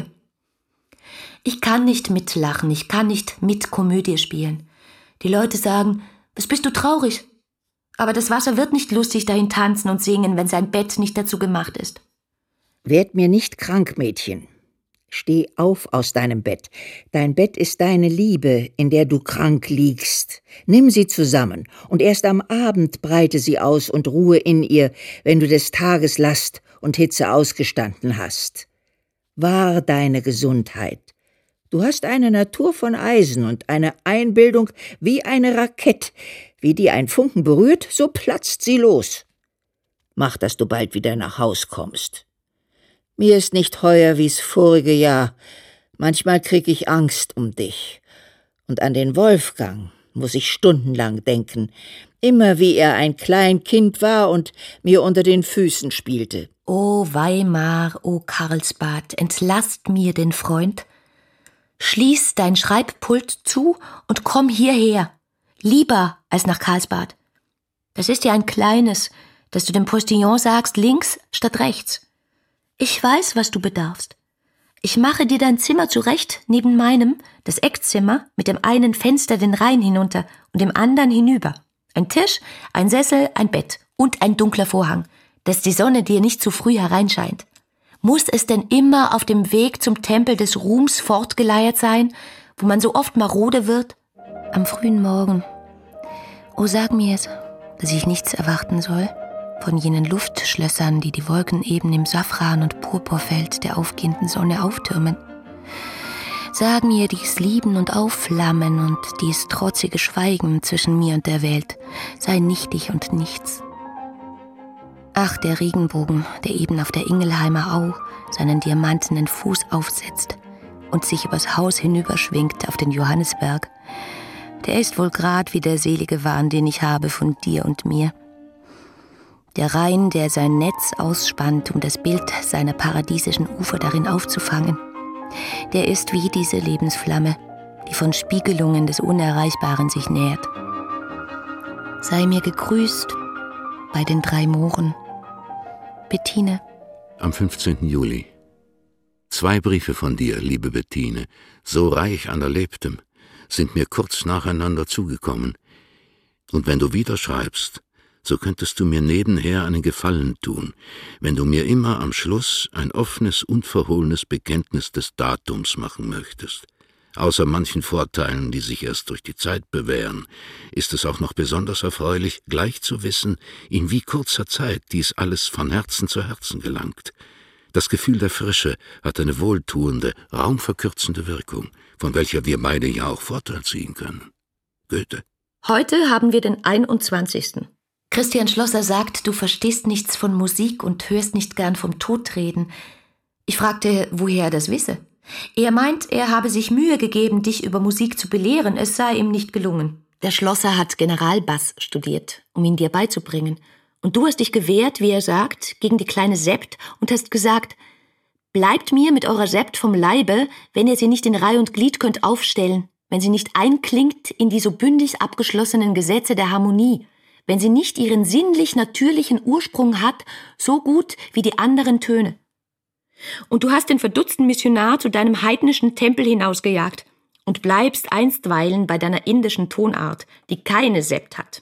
Ich kann nicht mitlachen, ich kann nicht mit Komödie spielen. Die Leute sagen, was bist du traurig? Aber das Wasser wird nicht lustig dahin tanzen und singen, wenn sein Bett nicht dazu gemacht ist. Werd mir nicht krank, Mädchen. Steh auf aus deinem Bett. Dein Bett ist deine Liebe, in der du krank liegst. Nimm sie zusammen, und erst am Abend breite sie aus und ruhe in ihr, wenn du des Tages Last und Hitze ausgestanden hast. Wahr deine Gesundheit. Du hast eine Natur von Eisen und eine Einbildung wie eine Rakete. Wie die ein Funken berührt, so platzt sie los. Mach, dass du bald wieder nach Haus kommst. Mir ist nicht heuer wie's vorige Jahr. Manchmal krieg ich Angst um dich. Und an den Wolfgang muss ich stundenlang denken, immer wie er ein klein Kind war und mir unter den Füßen spielte. O Weimar, o Karlsbad, entlasst mir den Freund. Schließ dein Schreibpult zu und komm hierher. Lieber als nach Karlsbad. Das ist ja ein kleines, dass du dem Postillon sagst, links statt rechts. Ich weiß, was du bedarfst. Ich mache dir dein Zimmer zurecht, neben meinem, das Eckzimmer, mit dem einen Fenster den Rhein hinunter und dem anderen hinüber. Ein Tisch, ein Sessel, ein Bett und ein dunkler Vorhang, dass die Sonne dir nicht zu früh hereinscheint. Muss es denn immer auf dem Weg zum Tempel des Ruhms fortgeleiert sein, wo man so oft marode wird? Am frühen Morgen. Oh, sag mir's, dass ich nichts erwarten soll von jenen Luftschlössern, die die Wolken eben im Safran- und Purpurfeld der aufgehenden Sonne auftürmen. Sag mir dies Lieben und Aufflammen und dies trotzige Schweigen zwischen mir und der Welt sei nichtig und nichts. Ach, der Regenbogen, der eben auf der Ingelheimer Au seinen diamantenen Fuß aufsetzt und sich übers Haus hinüberschwingt auf den Johannisberg, der ist wohl grad wie der selige Wahn, den ich habe von dir und mir. Der Rhein, der sein Netz ausspannt, um das Bild seiner paradiesischen Ufer darin aufzufangen, der ist wie diese Lebensflamme, die von Spiegelungen des Unerreichbaren sich nährt. Sei mir gegrüßt bei den drei Mooren. Bettine. Am fünfzehnten Juli. Zwei Briefe von dir, liebe Bettine, so reich an Erlebtem, sind mir kurz nacheinander zugekommen. Und wenn du wieder schreibst, so könntest du mir nebenher einen Gefallen tun, wenn du mir immer am Schluss ein offenes, unverhohlenes Bekenntnis des Datums machen möchtest. Außer manchen Vorteilen, die sich erst durch die Zeit bewähren, ist es auch noch besonders erfreulich, gleich zu wissen, in wie kurzer Zeit dies alles von Herzen zu Herzen gelangt. Das Gefühl der Frische hat eine wohltuende, raumverkürzende Wirkung, von welcher wir beide ja auch Vorteil ziehen können. Goethe. Heute haben wir den einundzwanzigsten Christian Schlosser sagt, du verstehst nichts von Musik und hörst nicht gern vom Tod reden. Ich fragte, woher er das wisse. Er meint, er habe sich Mühe gegeben, dich über Musik zu belehren, es sei ihm nicht gelungen. Der Schlosser hat Generalbass studiert, um ihn dir beizubringen. Und du hast dich gewehrt, wie er sagt, gegen die kleine Sept und hast gesagt, bleibt mir mit eurer Sept vom Leibe, wenn ihr sie nicht in Reih und Glied könnt aufstellen, wenn sie nicht einklingt in die so bündig abgeschlossenen Gesetze der Harmonie, wenn sie nicht ihren sinnlich-natürlichen Ursprung hat, so gut wie die anderen Töne. Und du hast den verdutzten Missionar zu deinem heidnischen Tempel hinausgejagt und bleibst einstweilen bei deiner indischen Tonart, die keine Sept hat.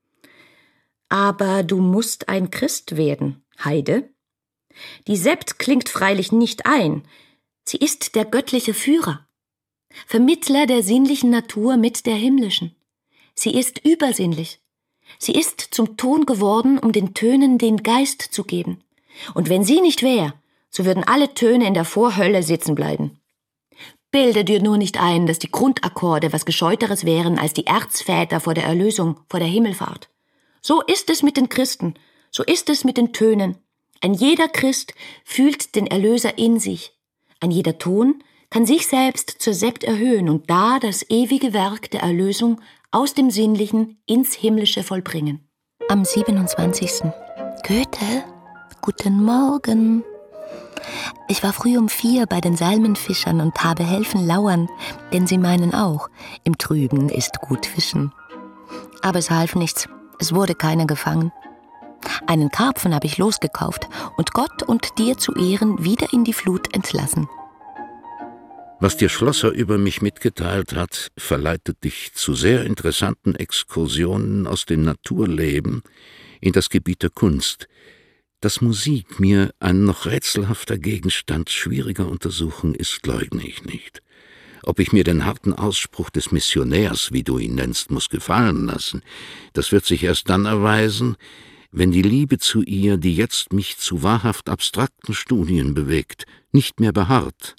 Aber du musst ein Christ werden, Heide. Die Sept klingt freilich nicht ein, sie ist der göttliche Führer, Vermittler der sinnlichen Natur mit der himmlischen. Sie ist übersinnlich. Sie ist zum Ton geworden, um den Tönen den Geist zu geben. Und wenn sie nicht wäre, so würden alle Töne in der Vorhölle sitzen bleiben. Bilde dir nur nicht ein, dass die Grundakkorde was Gescheuteres wären als die Erzväter vor der Erlösung, vor der Himmelfahrt. So ist es mit den Christen, so ist es mit den Tönen. Ein jeder Christ fühlt den Erlöser in sich. Ein jeder Ton kann sich selbst zur Sept erhöhen und da das ewige Werk der Erlösung aus dem Sinnlichen ins Himmlische vollbringen. Am siebenundzwanzigsten Goethe, guten Morgen. Ich war früh um vier bei den Salmenfischern und habe helfen lauern, denn sie meinen auch, im Trüben ist gut fischen. Aber es half nichts, es wurde keiner gefangen. Einen Karpfen habe ich losgekauft und Gott und dir zu Ehren wieder in die Flut entlassen. Was dir Schlosser über mich mitgeteilt hat, verleitet dich zu sehr interessanten Exkursionen aus dem Naturleben in das Gebiet der Kunst. Dass Musik mir ein noch rätselhafter Gegenstand schwieriger Untersuchung ist, leugne ich nicht. Ob ich mir den harten Ausspruch des Missionärs, wie du ihn nennst, muss gefallen lassen, das wird sich erst dann erweisen, wenn die Liebe zu ihr, die jetzt mich zu wahrhaft abstrakten Studien bewegt, nicht mehr beharrt.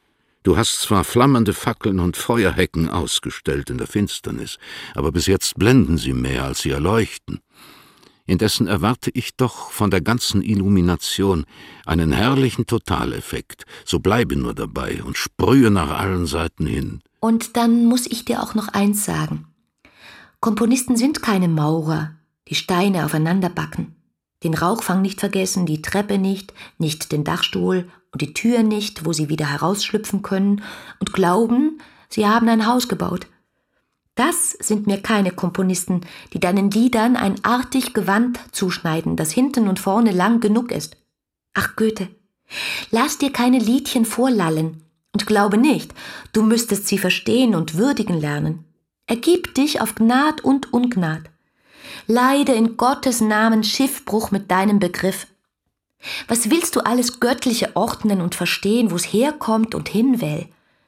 Du hast zwar flammende Fackeln und Feuerhecken ausgestellt in der Finsternis, aber bis jetzt blenden sie mehr, als sie erleuchten. Indessen erwarte ich doch von der ganzen Illumination einen herrlichen Totaleffekt, so bleibe nur dabei und sprühe nach allen Seiten hin. Und dann muss ich dir auch noch eins sagen. Komponisten sind keine Maurer, die Steine aufeinander backen. Den Rauchfang nicht vergessen, die Treppe nicht, nicht den Dachstuhl und die Tür nicht, wo sie wieder herausschlüpfen können und glauben, sie haben ein Haus gebaut. Das sind mir keine Komponisten, die deinen Liedern ein artig Gewand zuschneiden, das hinten und vorne lang genug ist. Ach Goethe, lass dir keine Liedchen vorlallen und glaube nicht, du müsstest sie verstehen und würdigen lernen. Ergib dich auf Gnad und Ungnad. Leide in Gottes Namen Schiffbruch mit deinem Begriff. Was willst du alles Göttliche ordnen und verstehen, wo's herkommt und hinwähl?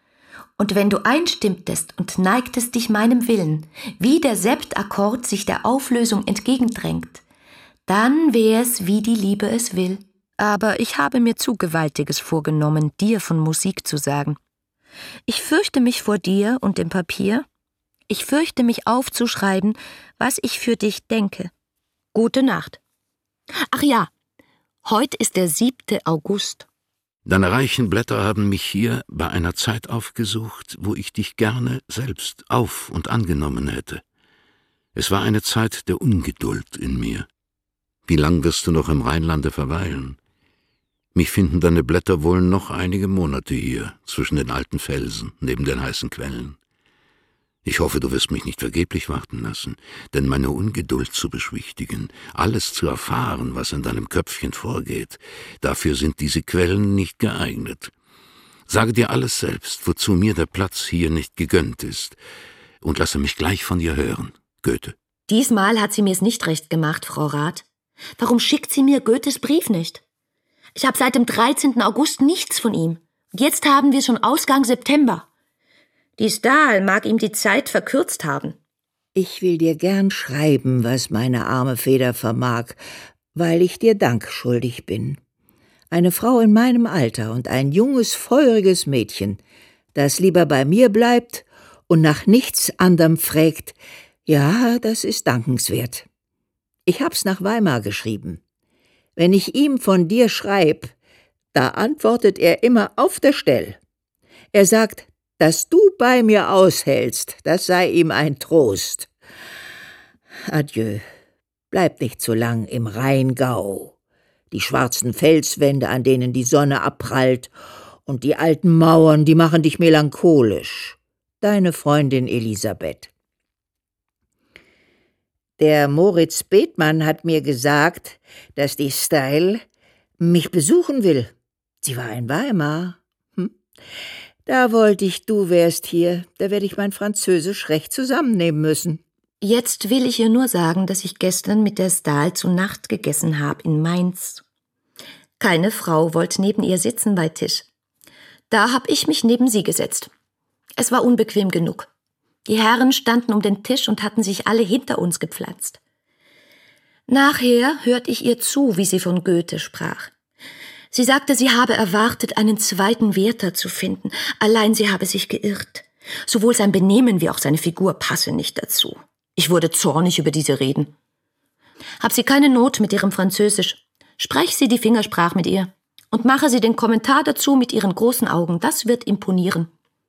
Und wenn du einstimmtest und neigtest dich meinem Willen, wie der Septakkord sich der Auflösung entgegendrängt, dann wär's, wie die Liebe es will. Aber ich habe mir zu Gewaltiges vorgenommen, dir von Musik zu sagen. Ich fürchte mich vor dir und dem Papier. Ich fürchte mich aufzuschreiben, was ich für dich denke. Gute Nacht. Ach ja, heute ist der siebte August. Deine reichen Blätter haben mich hier bei einer Zeit aufgesucht, wo ich dich gerne selbst auf- und angenommen hätte. Es war eine Zeit der Ungeduld in mir. Wie lang wirst du noch im Rheinlande verweilen? Mich finden deine Blätter wohl noch einige Monate hier, zwischen den alten Felsen, neben den heißen Quellen. Ich hoffe, du wirst mich nicht vergeblich warten lassen, denn meine Ungeduld zu beschwichtigen, alles zu erfahren, was in deinem Köpfchen vorgeht, dafür sind diese Quellen nicht geeignet. Sage dir alles selbst, wozu mir der Platz hier nicht gegönnt ist, und lasse mich gleich von dir hören, Goethe. Diesmal hat sie mir's nicht recht gemacht, Frau Rath. Warum schickt sie mir Goethes Brief nicht? Ich habe seit dem dreizehnten August nichts von ihm. Und jetzt haben wir schon Ausgang September. Die Stahl mag ihm die Zeit verkürzt haben. Ich will dir gern schreiben, was meine arme Feder vermag, weil ich dir Dank schuldig bin. Eine Frau in meinem Alter und ein junges, feuriges Mädchen, das lieber bei mir bleibt und nach nichts anderem frägt, ja, das ist dankenswert. Ich hab's nach Weimar geschrieben. Wenn ich ihm von dir schreib, da antwortet er immer auf der Stell. Er sagt, dass du bei mir aushältst, das sei ihm ein Trost. Adieu, bleib nicht zu lang im Rheingau. Die schwarzen Felswände, an denen die Sonne abprallt, und die alten Mauern, die machen dich melancholisch. Deine Freundin Elisabeth. Der Moritz Bethmann hat mir gesagt, dass die Stahl mich besuchen will. Sie war in Weimar. Hm? Da wollte ich, du wärst hier, da werde ich mein Französisch recht zusammennehmen müssen. Jetzt will ich ihr nur sagen, dass ich gestern mit der Stahl zu Nacht gegessen habe in Mainz. Keine Frau wollte neben ihr sitzen bei Tisch. Da hab ich mich neben sie gesetzt. Es war unbequem genug. Die Herren standen um den Tisch und hatten sich alle hinter uns gepflanzt. Nachher hörte ich ihr zu, wie sie von Goethe sprach. Sie sagte, sie habe erwartet, einen zweiten Werther zu finden. Allein sie habe sich geirrt. Sowohl sein Benehmen wie auch seine Figur passe nicht dazu. Ich wurde zornig über diese Reden. Hab sie keine Not mit ihrem Französisch. Sprech sie die Fingersprach mit ihr und mache sie den Kommentar dazu mit ihren großen Augen. Das wird imponieren.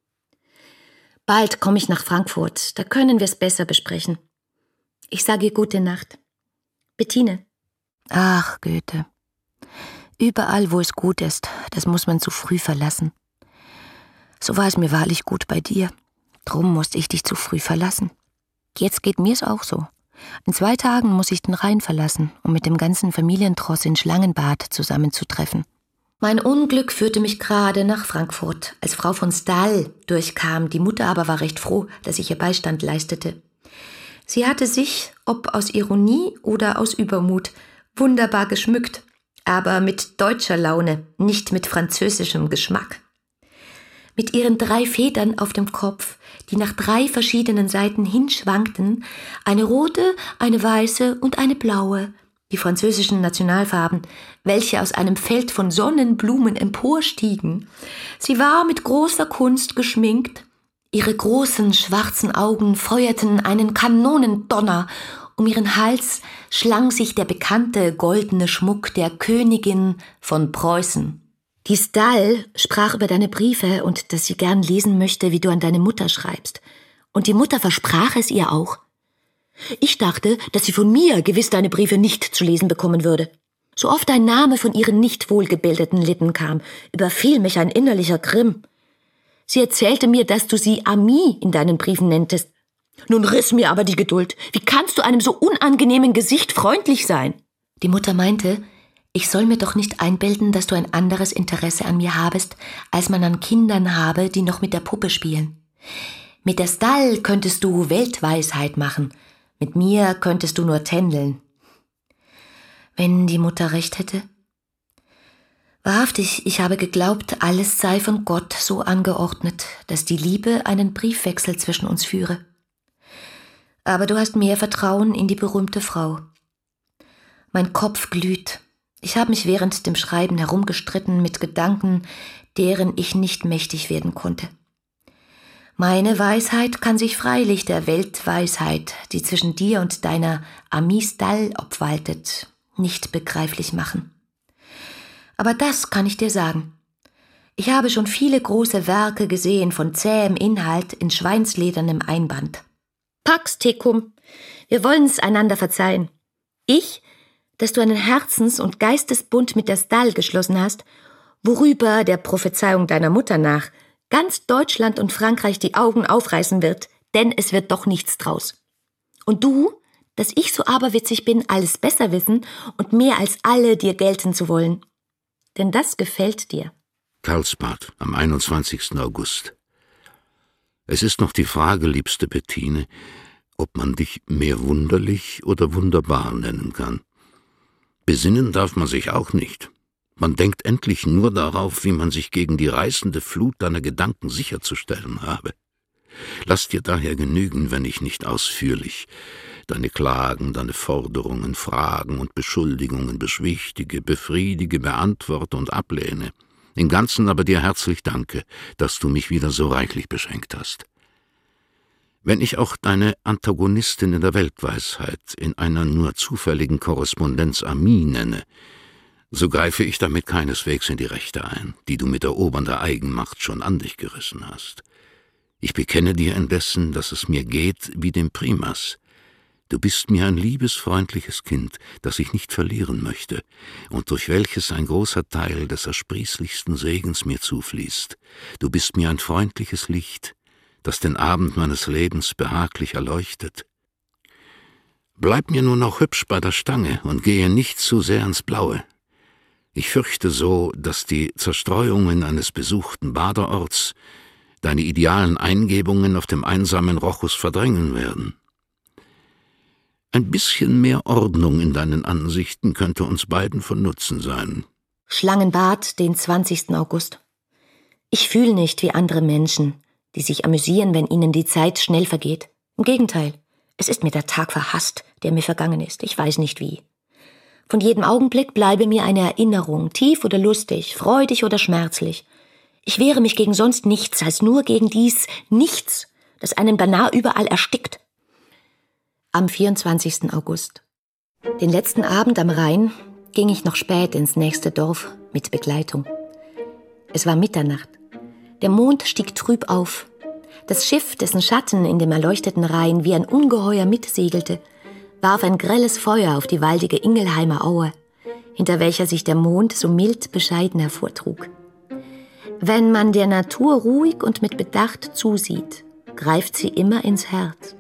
Bald komme ich nach Frankfurt, da können wir es besser besprechen. Ich sage ihr gute Nacht. Bettine. Ach, Goethe. Überall, wo es gut ist, das muss man zu früh verlassen. So war es mir wahrlich gut bei dir. Drum musste ich dich zu früh verlassen. Jetzt geht mir's auch so. In zwei Tagen muss ich den Rhein verlassen, um mit dem ganzen Familientross in Schlangenbad zusammenzutreffen. Mein Unglück führte mich gerade nach Frankfurt, als Frau von Stahl durchkam. Die Mutter aber war recht froh, dass ich ihr Beistand leistete. Sie hatte sich, ob aus Ironie oder aus Übermut, wunderbar geschmückt, aber mit deutscher Laune, nicht mit französischem Geschmack. Mit ihren drei Federn auf dem Kopf, die nach drei verschiedenen Seiten hinschwankten, eine rote, eine weiße und eine blaue, die französischen Nationalfarben, welche aus einem Feld von Sonnenblumen emporstiegen. Sie war mit großer Kunst geschminkt, ihre großen schwarzen Augen feuerten einen Kanonendonner, um ihren Hals schlang sich der bekannte goldene Schmuck der Königin von Preußen. Die Stahl sprach über deine Briefe und dass sie gern lesen möchte, wie du an deine Mutter schreibst. Und die Mutter versprach es ihr auch. Ich dachte, dass sie von mir gewiss deine Briefe nicht zu lesen bekommen würde. So oft ein Name von ihren nicht wohlgebildeten Lippen kam, überfiel mich ein innerlicher Grimm. Sie erzählte mir, dass du sie Amie in deinen Briefen nenntest. Nun riss mir aber die Geduld. Wie kannst du einem so unangenehmen Gesicht freundlich sein? Die Mutter meinte, ich soll mir doch nicht einbilden, dass du ein anderes Interesse an mir habest, als man an Kindern habe, die noch mit der Puppe spielen. Mit der Stahl könntest du Weltweisheit machen, mit mir könntest du nur tändeln. Wenn die Mutter recht hätte? Wahrhaftig, ich habe geglaubt, alles sei von Gott so angeordnet, dass die Liebe einen Briefwechsel zwischen uns führe. Aber du hast mehr Vertrauen in die berühmte Frau. Mein Kopf glüht. Ich habe mich während dem Schreiben herumgestritten mit Gedanken, deren ich nicht mächtig werden konnte. Meine Weisheit kann sich freilich der Weltweisheit, die zwischen dir und deiner Amie Stahl obwaltet, nicht begreiflich machen. Aber das kann ich dir sagen. Ich habe schon viele große Werke gesehen von zähem Inhalt in schweinsledernem Einband. Pax tecum, wir wollen's einander verzeihen. Ich, dass du einen Herzens- und Geistesbund mit der Stahl geschlossen hast, worüber der Prophezeiung deiner Mutter nach ganz Deutschland und Frankreich die Augen aufreißen wird, denn es wird doch nichts draus. Und du, dass ich so aberwitzig bin, alles besser wissen und mehr als alle dir gelten zu wollen. Denn das gefällt dir. Karlsbad, am einundzwanzigsten August. Es ist noch die Frage, liebste Bettine, ob man dich mehr wunderlich oder wunderbar nennen kann. Besinnen darf man sich auch nicht. Man denkt endlich nur darauf, wie man sich gegen die reißende Flut deiner Gedanken sicherzustellen habe. Lass dir daher genügen, wenn ich nicht ausführlich deine Klagen, deine Forderungen, Fragen und Beschuldigungen beschwichtige, befriedige, beantworte und ablehne. Im Ganzen aber dir herzlich danke, dass du mich wieder so reichlich beschenkt hast. Wenn ich auch deine Antagonistin in der Weltweisheit in einer nur zufälligen Korrespondenz Amie nenne, so greife ich damit keineswegs in die Rechte ein, die du mit erobernder Eigenmacht schon an dich gerissen hast. Ich bekenne dir indessen, dass es mir geht wie dem Primas. Du bist mir ein liebes, freundliches Kind, das ich nicht verlieren möchte und durch welches ein großer Teil des ersprießlichsten Segens mir zufließt. Du bist mir ein freundliches Licht, das den Abend meines Lebens behaglich erleuchtet. Bleib mir nur noch hübsch bei der Stange und gehe nicht zu sehr ins Blaue. Ich fürchte so, dass die Zerstreuungen eines besuchten Baderorts deine idealen Eingebungen auf dem einsamen Rochus verdrängen werden. Ein bisschen mehr Ordnung in deinen Ansichten könnte uns beiden von Nutzen sein. Schlangenbad, den zwanzigsten August. Ich fühle nicht wie andere Menschen, die sich amüsieren, wenn ihnen die Zeit schnell vergeht. Im Gegenteil, es ist mir der Tag verhasst, der mir vergangen ist. Ich weiß nicht wie. Von jedem Augenblick bleibe mir eine Erinnerung, tief oder lustig, freudig oder schmerzlich. Ich wehre mich gegen sonst nichts, als nur gegen dies Nichts, das einen beinahe überall erstickt. Am vierundzwanzigsten August. Den letzten Abend am Rhein ging ich noch spät ins nächste Dorf mit Begleitung. Es war Mitternacht. Der Mond stieg trüb auf. Das Schiff, dessen Schatten in dem erleuchteten Rhein wie ein Ungeheuer mitsegelte, warf ein grelles Feuer auf die waldige Ingelheimer Aue, hinter welcher sich der Mond so mild bescheiden hervortrug. Wenn man der Natur ruhig und mit Bedacht zusieht, greift sie immer ins Herz.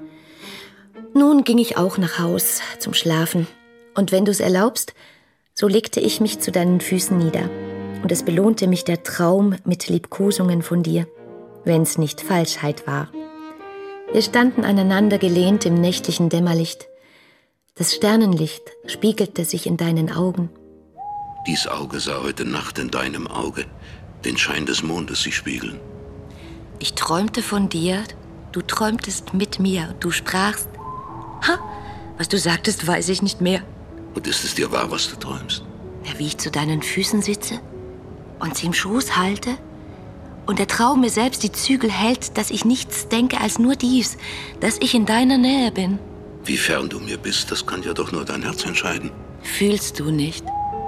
Nun ging ich auch nach Haus zum Schlafen, und wenn du's erlaubst, so legte ich mich zu deinen Füßen nieder, und es belohnte mich der Traum mit Liebkosungen von dir, wenn's nicht Falschheit war. Wir standen aneinander gelehnt im nächtlichen Dämmerlicht. Das Sternenlicht spiegelte sich in deinen Augen. Dies Auge sah heute Nacht in deinem Auge den Schein des Mondes sich spiegeln. Ich träumte von dir, du träumtest mit mir, du sprachst. Ha, was du sagtest, weiß ich nicht mehr. Und ist es dir wahr, was du träumst? Ja, wie ich zu deinen Füßen sitze und sie im Schoß halte und der Traum mir selbst die Zügel hält, dass ich nichts denke als nur dies, dass ich in deiner Nähe bin. Wie fern du mir bist, das kann ja doch nur dein Herz entscheiden. Fühlst du nicht?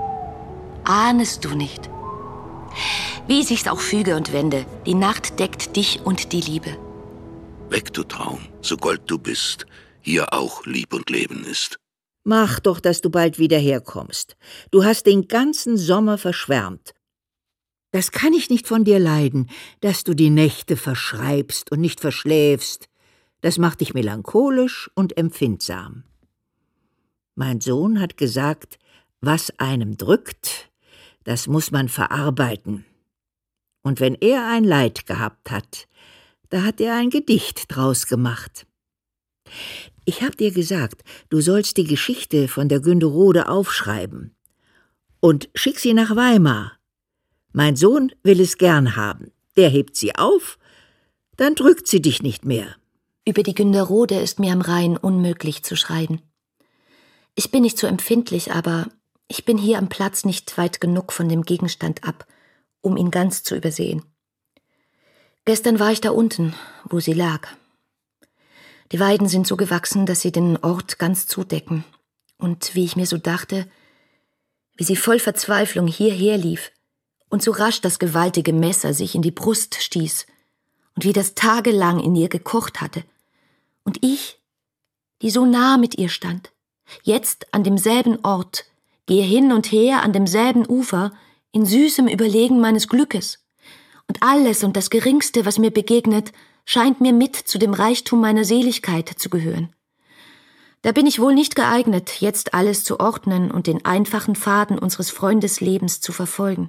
Ahnest du nicht? Wie sich's auch füge und wende, die Nacht deckt dich und die Liebe. Weg, du Traum, so Gold du bist, hier auch Lieb und Leben ist. Mach doch, dass du bald wieder herkommst. Du hast den ganzen Sommer verschwärmt. Das kann ich nicht von dir leiden, dass du die Nächte verschreibst und nicht verschläfst. Das macht dich melancholisch und empfindsam. Mein Sohn hat gesagt, was einem drückt, das muss man verarbeiten. Und wenn er ein Leid gehabt hat, da hat er ein Gedicht draus gemacht. Ich hab dir gesagt, du sollst die Geschichte von der Günderode aufschreiben und schick sie nach Weimar. Mein Sohn will es gern haben. Der hebt sie auf, dann drückt sie dich nicht mehr. Über die Günderode ist mir am Rhein unmöglich zu schreiben. Ich bin nicht so empfindlich, aber ich bin hier am Platz nicht weit genug von dem Gegenstand ab, um ihn ganz zu übersehen. Gestern war ich da unten, wo sie lag. Die Weiden sind so gewachsen, dass sie den Ort ganz zudecken. Und wie ich mir so dachte, wie sie voll Verzweiflung hierher lief und so rasch das gewaltige Messer sich in die Brust stieß und wie das tagelang in ihr gekocht hatte. Und ich, die so nah mit ihr stand, jetzt an demselben Ort, gehe hin und her an demselben Ufer, in süßem Überlegen meines Glückes. Und alles und das Geringste, was mir begegnet, scheint mir mit zu dem Reichtum meiner Seligkeit zu gehören. Da bin ich wohl nicht geeignet, jetzt alles zu ordnen und den einfachen Faden unseres Freundeslebens zu verfolgen.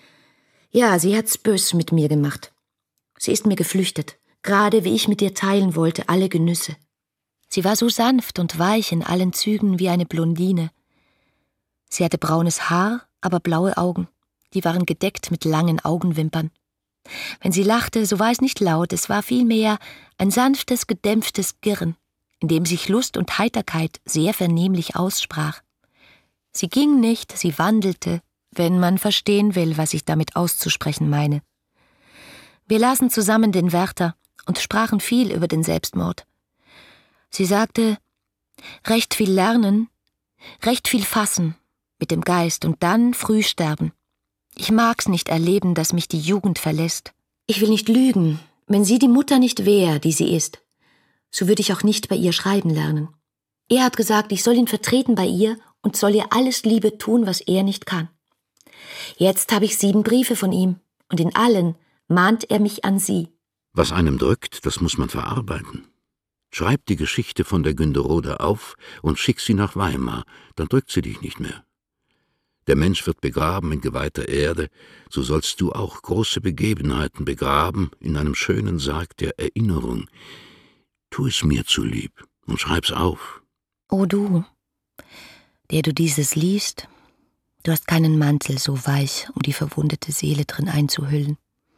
Ja, sie hat's bös mit mir gemacht. Sie ist mir geflüchtet, gerade wie ich mit ihr teilen wollte alle Genüsse. Sie war so sanft und weich in allen Zügen wie eine Blondine. Sie hatte braunes Haar, aber blaue Augen. Die waren gedeckt mit langen Augenwimpern. Wenn sie lachte, so war es nicht laut, es war vielmehr ein sanftes, gedämpftes Girren, in dem sich Lust und Heiterkeit sehr vernehmlich aussprach. Sie ging nicht, sie wandelte, wenn man verstehen will, was ich damit auszusprechen meine. Wir lasen zusammen den Werther und sprachen viel über den Selbstmord. Sie sagte, recht viel lernen, recht viel fassen mit dem Geist und dann früh sterben. Ich mag's nicht erleben, dass mich die Jugend verlässt. Ich will nicht lügen, wenn sie die Mutter nicht wär, die sie ist. So würde ich auch nicht bei ihr schreiben lernen. Er hat gesagt, ich soll ihn vertreten bei ihr und soll ihr alles Liebe tun, was er nicht kann. Jetzt habe ich sieben Briefe von ihm und in allen mahnt er mich an sie. Was einem drückt, das muss man verarbeiten. Schreib die Geschichte von der Günderode auf und schick sie nach Weimar, dann drückt sie dich nicht mehr. Der Mensch wird begraben in geweihter Erde, so sollst du auch große Begebenheiten begraben in einem schönen Sarg der Erinnerung. Tu es mir zulieb und schreib's auf. O du, der du dieses liest, du hast keinen Mantel so weich, um die verwundete Seele drin einzuhüllen.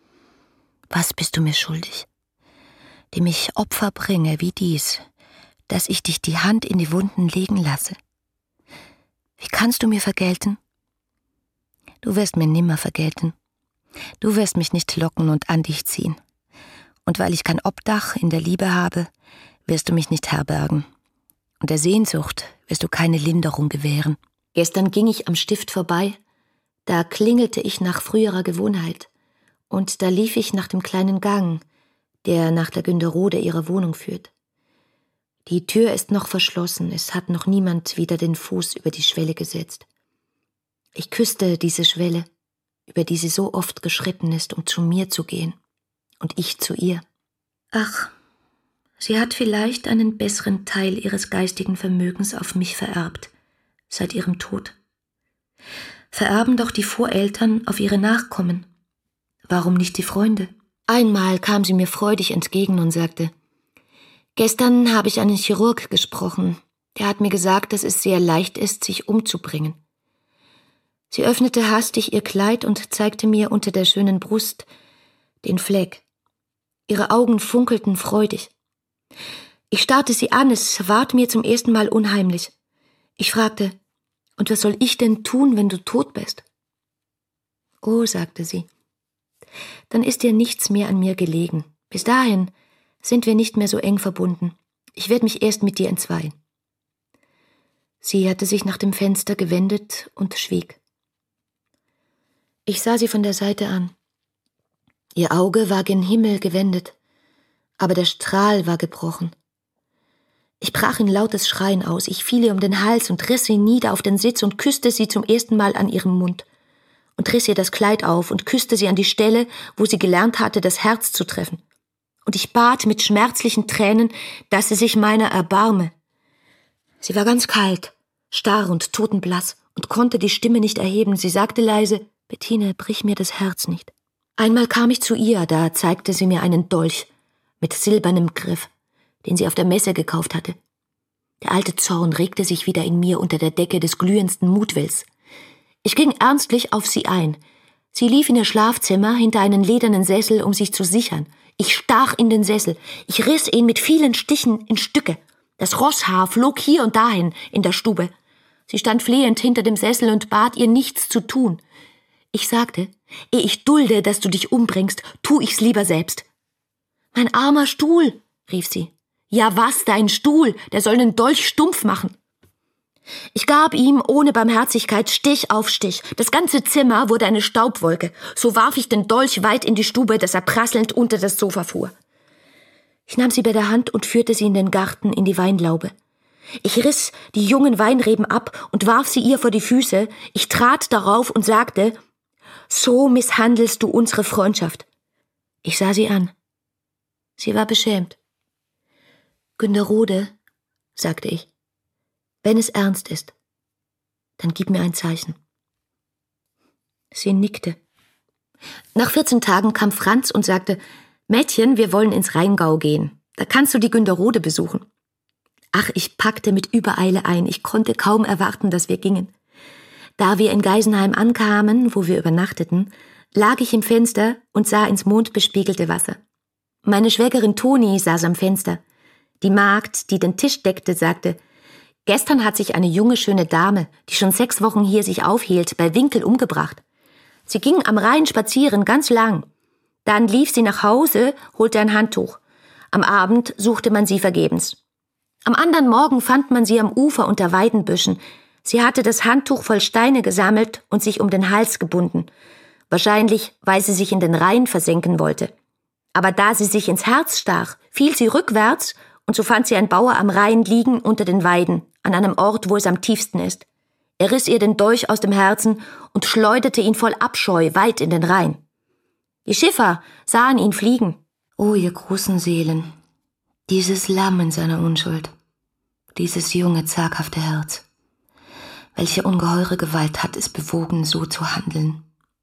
Was bist du mir schuldig, dem ich Opfer bringe wie dies, dass ich dich die Hand in die Wunden legen lasse? Wie kannst du mir vergelten? Du wirst mir nimmer vergelten. Du wirst mich nicht locken und an dich ziehen. Und weil ich kein Obdach in der Liebe habe, wirst du mich nicht herbergen. Und der Sehnsucht wirst du keine Linderung gewähren. Gestern ging ich am Stift vorbei, da klingelte ich nach früherer Gewohnheit. Und da lief ich nach dem kleinen Gang, der nach der Günderode ihrer Wohnung führt. Die Tür ist noch verschlossen, es hat noch niemand wieder den Fuß über die Schwelle gesetzt. Ich küsste diese Schwelle, über die sie so oft geschritten ist, um zu mir zu gehen, und ich zu ihr. Ach, sie hat vielleicht einen besseren Teil ihres geistigen Vermögens auf mich vererbt, seit ihrem Tod. Vererben doch die Voreltern auf ihre Nachkommen. Warum nicht die Freunde? Einmal kam sie mir freudig entgegen und sagte: »Gestern habe ich einen Chirurg gesprochen. Der hat mir gesagt, dass es sehr leicht ist, sich umzubringen.« Sie öffnete hastig ihr Kleid und zeigte mir unter der schönen Brust den Fleck. Ihre Augen funkelten freudig. Ich starrte sie an, es ward mir zum ersten Mal unheimlich. Ich fragte: »Und was soll ich denn tun, wenn du tot bist?« »Oh«, sagte sie, »dann ist dir nichts mehr an mir gelegen. Bis dahin sind wir nicht mehr so eng verbunden. Ich werde mich erst mit dir entzweien.« Sie hatte sich nach dem Fenster gewendet und schwieg. Ich sah sie von der Seite an. Ihr Auge war gen Himmel gewendet, aber der Strahl war gebrochen. Ich brach in lautes Schreien aus, ich fiel ihr um den Hals und riss sie nieder auf den Sitz und küsste sie zum ersten Mal an ihrem Mund und riss ihr das Kleid auf und küsste sie an die Stelle, wo sie gelernt hatte, das Herz zu treffen. Und ich bat mit schmerzlichen Tränen, dass sie sich meiner erbarme. Sie war ganz kalt, starr und totenblass und konnte die Stimme nicht erheben. Sie sagte leise: »Bettine, brich mir das Herz nicht.« Einmal kam ich zu ihr, da zeigte sie mir einen Dolch mit silbernem Griff, den sie auf der Messe gekauft hatte. Der alte Zorn regte sich wieder in mir unter der Decke des glühendsten Mutwills. Ich ging ernstlich auf sie ein. Sie lief in ihr Schlafzimmer hinter einen ledernen Sessel, um sich zu sichern. Ich stach in den Sessel. Ich riss ihn mit vielen Stichen in Stücke. Das Rosshaar flog hier und dahin in der Stube. Sie stand flehend hinter dem Sessel und bat, ihr nichts zu tun. Ich sagte: »Ehe ich dulde, dass du dich umbringst, tu ich's lieber selbst.« »Mein armer Stuhl«, rief sie. »Ja was, dein Stuhl, der soll den Dolch stumpf machen.« Ich gab ihm ohne Barmherzigkeit Stich auf Stich. Das ganze Zimmer wurde eine Staubwolke. So warf ich den Dolch weit in die Stube, dass er prasselnd unter das Sofa fuhr. Ich nahm sie bei der Hand und führte sie in den Garten, in die Weinlaube. Ich riss die jungen Weinreben ab und warf sie ihr vor die Füße. Ich trat darauf und sagte: »So misshandelst du unsere Freundschaft.« Ich sah sie an. Sie war beschämt. »Günderode«, sagte ich, »wenn es ernst ist, dann gib mir ein Zeichen.« Sie nickte. Nach vierzehn Tagen kam Franz und sagte: »Mädchen, wir wollen ins Rheingau gehen. Da kannst du die Günderode besuchen.« Ach, ich packte mit Übereile ein. Ich konnte kaum erwarten, dass wir gingen. Da wir in Geisenheim ankamen, wo wir übernachteten, lag ich im Fenster und sah ins mondbespiegelte Wasser. Meine Schwägerin Toni saß am Fenster. Die Magd, die den Tisch deckte, sagte: »Gestern hat sich eine junge, schöne Dame, die schon sechs Wochen hier sich aufhielt, bei Winkel umgebracht. Sie ging am Rhein spazieren, ganz lang. Dann lief sie nach Hause, holte ein Handtuch. Am Abend suchte man sie vergebens. Am anderen Morgen fand man sie am Ufer unter Weidenbüschen. Sie hatte das Handtuch voll Steine gesammelt und sich um den Hals gebunden. Wahrscheinlich, weil sie sich in den Rhein versenken wollte. Aber da sie sich ins Herz stach, fiel sie rückwärts und so fand sie ein Bauer am Rhein liegen unter den Weiden, an einem Ort, wo es am tiefsten ist. Er riss ihr den Dolch aus dem Herzen und schleuderte ihn voll Abscheu weit in den Rhein. Die Schiffer sahen ihn fliegen. Oh, ihr großen Seelen, dieses Lamm in seiner Unschuld, dieses junge, zaghafte Herz. Welche ungeheure Gewalt hat es bewogen, so zu handeln?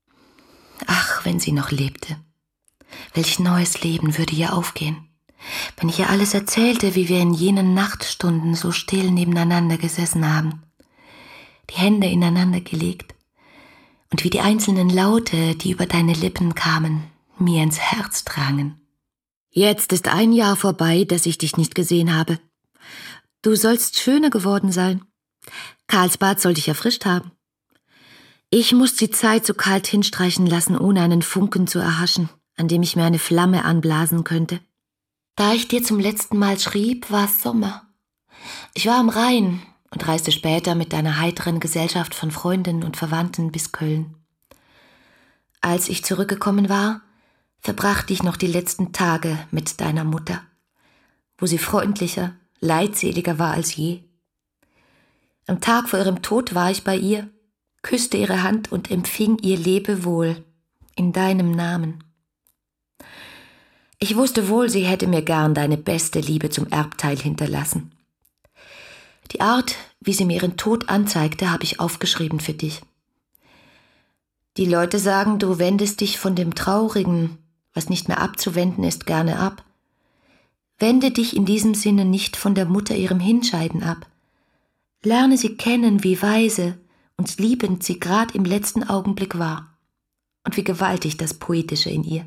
Ach, wenn sie noch lebte. Welch neues Leben würde ihr aufgehen, wenn ich ihr alles erzählte, wie wir in jenen Nachtstunden so still nebeneinander gesessen haben, die Hände ineinander gelegt, und wie die einzelnen Laute, die über deine Lippen kamen, mir ins Herz drangen. Jetzt ist ein Jahr vorbei, dass ich dich nicht gesehen habe. Du sollst schöner geworden sein. Karlsbad soll dich erfrischt haben. Ich muss die Zeit so kalt hinstreichen lassen, ohne einen Funken zu erhaschen, an dem ich mir eine Flamme anblasen könnte. Da ich dir zum letzten Mal schrieb, war es Sommer. Ich war am Rhein und reiste später mit deiner heiteren Gesellschaft von Freundinnen und Verwandten bis Köln. Als ich zurückgekommen war, verbrachte ich noch die letzten Tage mit deiner Mutter, wo sie freundlicher, leidseliger war als je. Am Tag vor ihrem Tod war ich bei ihr, küsste ihre Hand und empfing ihr Lebewohl in deinem Namen. Ich wusste wohl, sie hätte mir gern deine beste Liebe zum Erbteil hinterlassen. Die Art, wie sie mir ihren Tod anzeigte, habe ich aufgeschrieben für dich. Die Leute sagen, du wendest dich von dem Traurigen, was nicht mehr abzuwenden ist, gerne ab. Wende dich in diesem Sinne nicht von der Mutter ihrem Hinscheiden ab. Lerne sie kennen, wie weise und liebend sie grad im letzten Augenblick war und wie gewaltig das Poetische in ihr.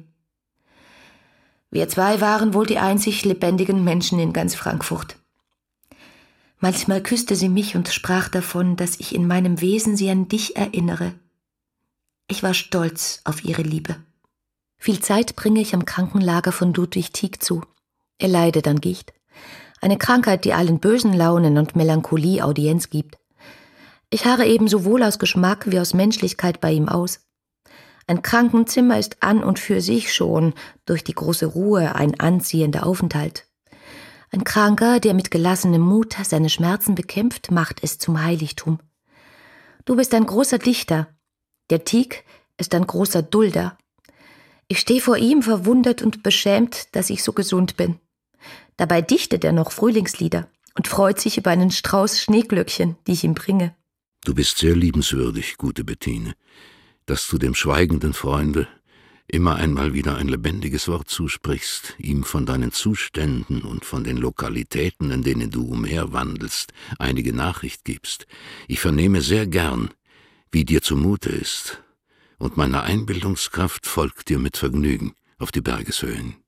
Wir zwei waren wohl die einzig lebendigen Menschen in ganz Frankfurt. Manchmal küsste sie mich und sprach davon, dass ich in meinem Wesen sie an dich erinnere. Ich war stolz auf ihre Liebe. Viel Zeit bringe ich am Krankenlager von Ludwig Tieck zu. Er leidet an Gicht. Eine Krankheit, die allen bösen Launen und Melancholie Audienz gibt. Ich harre eben sowohl aus Geschmack wie aus Menschlichkeit bei ihm aus. Ein Krankenzimmer ist an und für sich schon durch die große Ruhe ein anziehender Aufenthalt. Ein Kranker, der mit gelassenem Mut seine Schmerzen bekämpft, macht es zum Heiligtum. Du bist ein großer Dichter. Der Tieck ist ein großer Dulder. Ich stehe vor ihm verwundert und beschämt, dass ich so gesund bin. Dabei dichtet er noch Frühlingslieder und freut sich über einen Strauß Schneeglöckchen, die ich ihm bringe. Du bist sehr liebenswürdig, gute Bettine, dass du dem schweigenden Freunde immer einmal wieder ein lebendiges Wort zusprichst, ihm von deinen Zuständen und von den Lokalitäten, in denen du umherwandelst, einige Nachricht gibst. Ich vernehme sehr gern, wie dir zumute ist, und meine Einbildungskraft folgt dir mit Vergnügen auf die Bergeshöhen.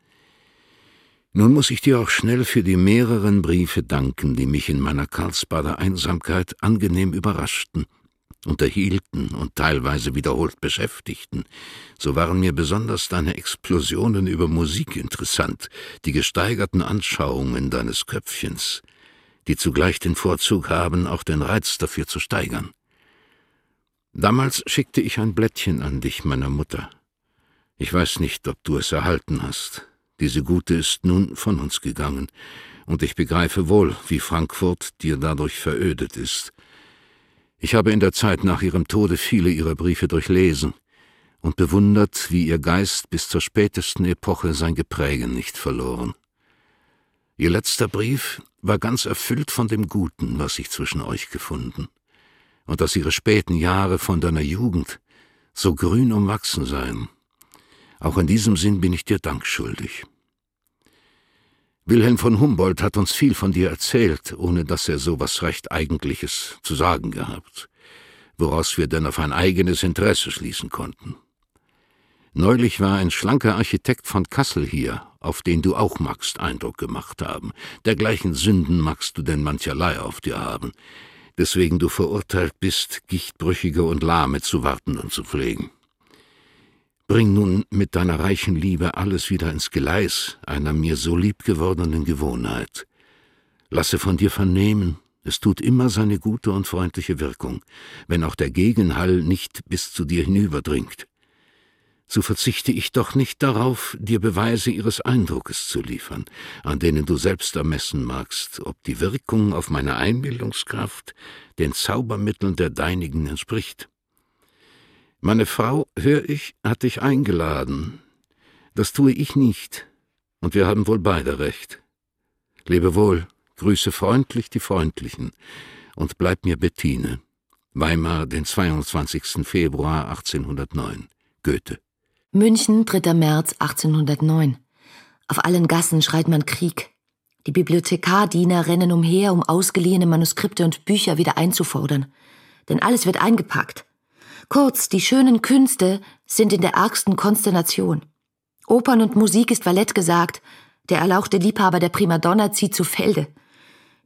Nun muss ich dir auch schnell für die mehreren Briefe danken, die mich in meiner Karlsbader Einsamkeit angenehm überraschten, unterhielten und teilweise wiederholt beschäftigten. So waren mir besonders deine Explosionen über Musik interessant, die gesteigerten Anschauungen deines Köpfchens, die zugleich den Vorzug haben, auch den Reiz dafür zu steigern. Damals schickte ich ein Blättchen an dich, meiner Mutter. Ich weiß nicht, ob du es erhalten hast. Diese Gute ist nun von uns gegangen, und ich begreife wohl, wie Frankfurt dir dadurch verödet ist. Ich habe in der Zeit nach ihrem Tode viele ihrer Briefe durchlesen und bewundert, wie ihr Geist bis zur spätesten Epoche sein Gepräge nicht verloren. Ihr letzter Brief war ganz erfüllt von dem Guten, was sich zwischen euch gefunden, und dass ihre späten Jahre von deiner Jugend so grün umwachsen seien. Auch in diesem Sinn bin ich dir Dank schuldig. Wilhelm von Humboldt hat uns viel von dir erzählt, ohne dass er so was recht Eigentliches zu sagen gehabt, woraus wir denn auf ein eigenes Interesse schließen konnten. Neulich war ein schlanker Architekt von Kassel hier, auf den du auch magst Eindruck gemacht haben. Dergleichen Sünden magst du denn mancherlei auf dir haben, deswegen du verurteilt bist, Gichtbrüchige und Lahme zu warten und zu pflegen. Bring nun mit deiner reichen Liebe alles wieder ins Geleis einer mir so lieb gewordenen Gewohnheit. Lasse von dir vernehmen, es tut immer seine gute und freundliche Wirkung, wenn auch der Gegenhall nicht bis zu dir hinüberdringt. So verzichte ich doch nicht darauf, dir Beweise ihres Eindruckes zu liefern, an denen du selbst ermessen magst, ob die Wirkung auf meine Einbildungskraft den Zaubermitteln der deinigen entspricht. Meine Frau, hör ich, hat dich eingeladen. Das tue ich nicht, und wir haben wohl beide recht. Lebe wohl, grüße freundlich die Freundlichen und bleib mir Bettine. Weimar, den zweiundzwanzigsten Februar achtzehnhundertneun. Goethe. München, dritter März achtzehnhundertneun. Auf allen Gassen schreit man Krieg. Die Bibliothekardiener rennen umher, um ausgeliehene Manuskripte und Bücher wieder einzufordern. Denn alles wird eingepackt. Kurz, die schönen Künste sind in der ärgsten Konsternation. Opern und Musik ist Valett gesagt, der erlauchte Liebhaber der Primadonna zieht zu Felde.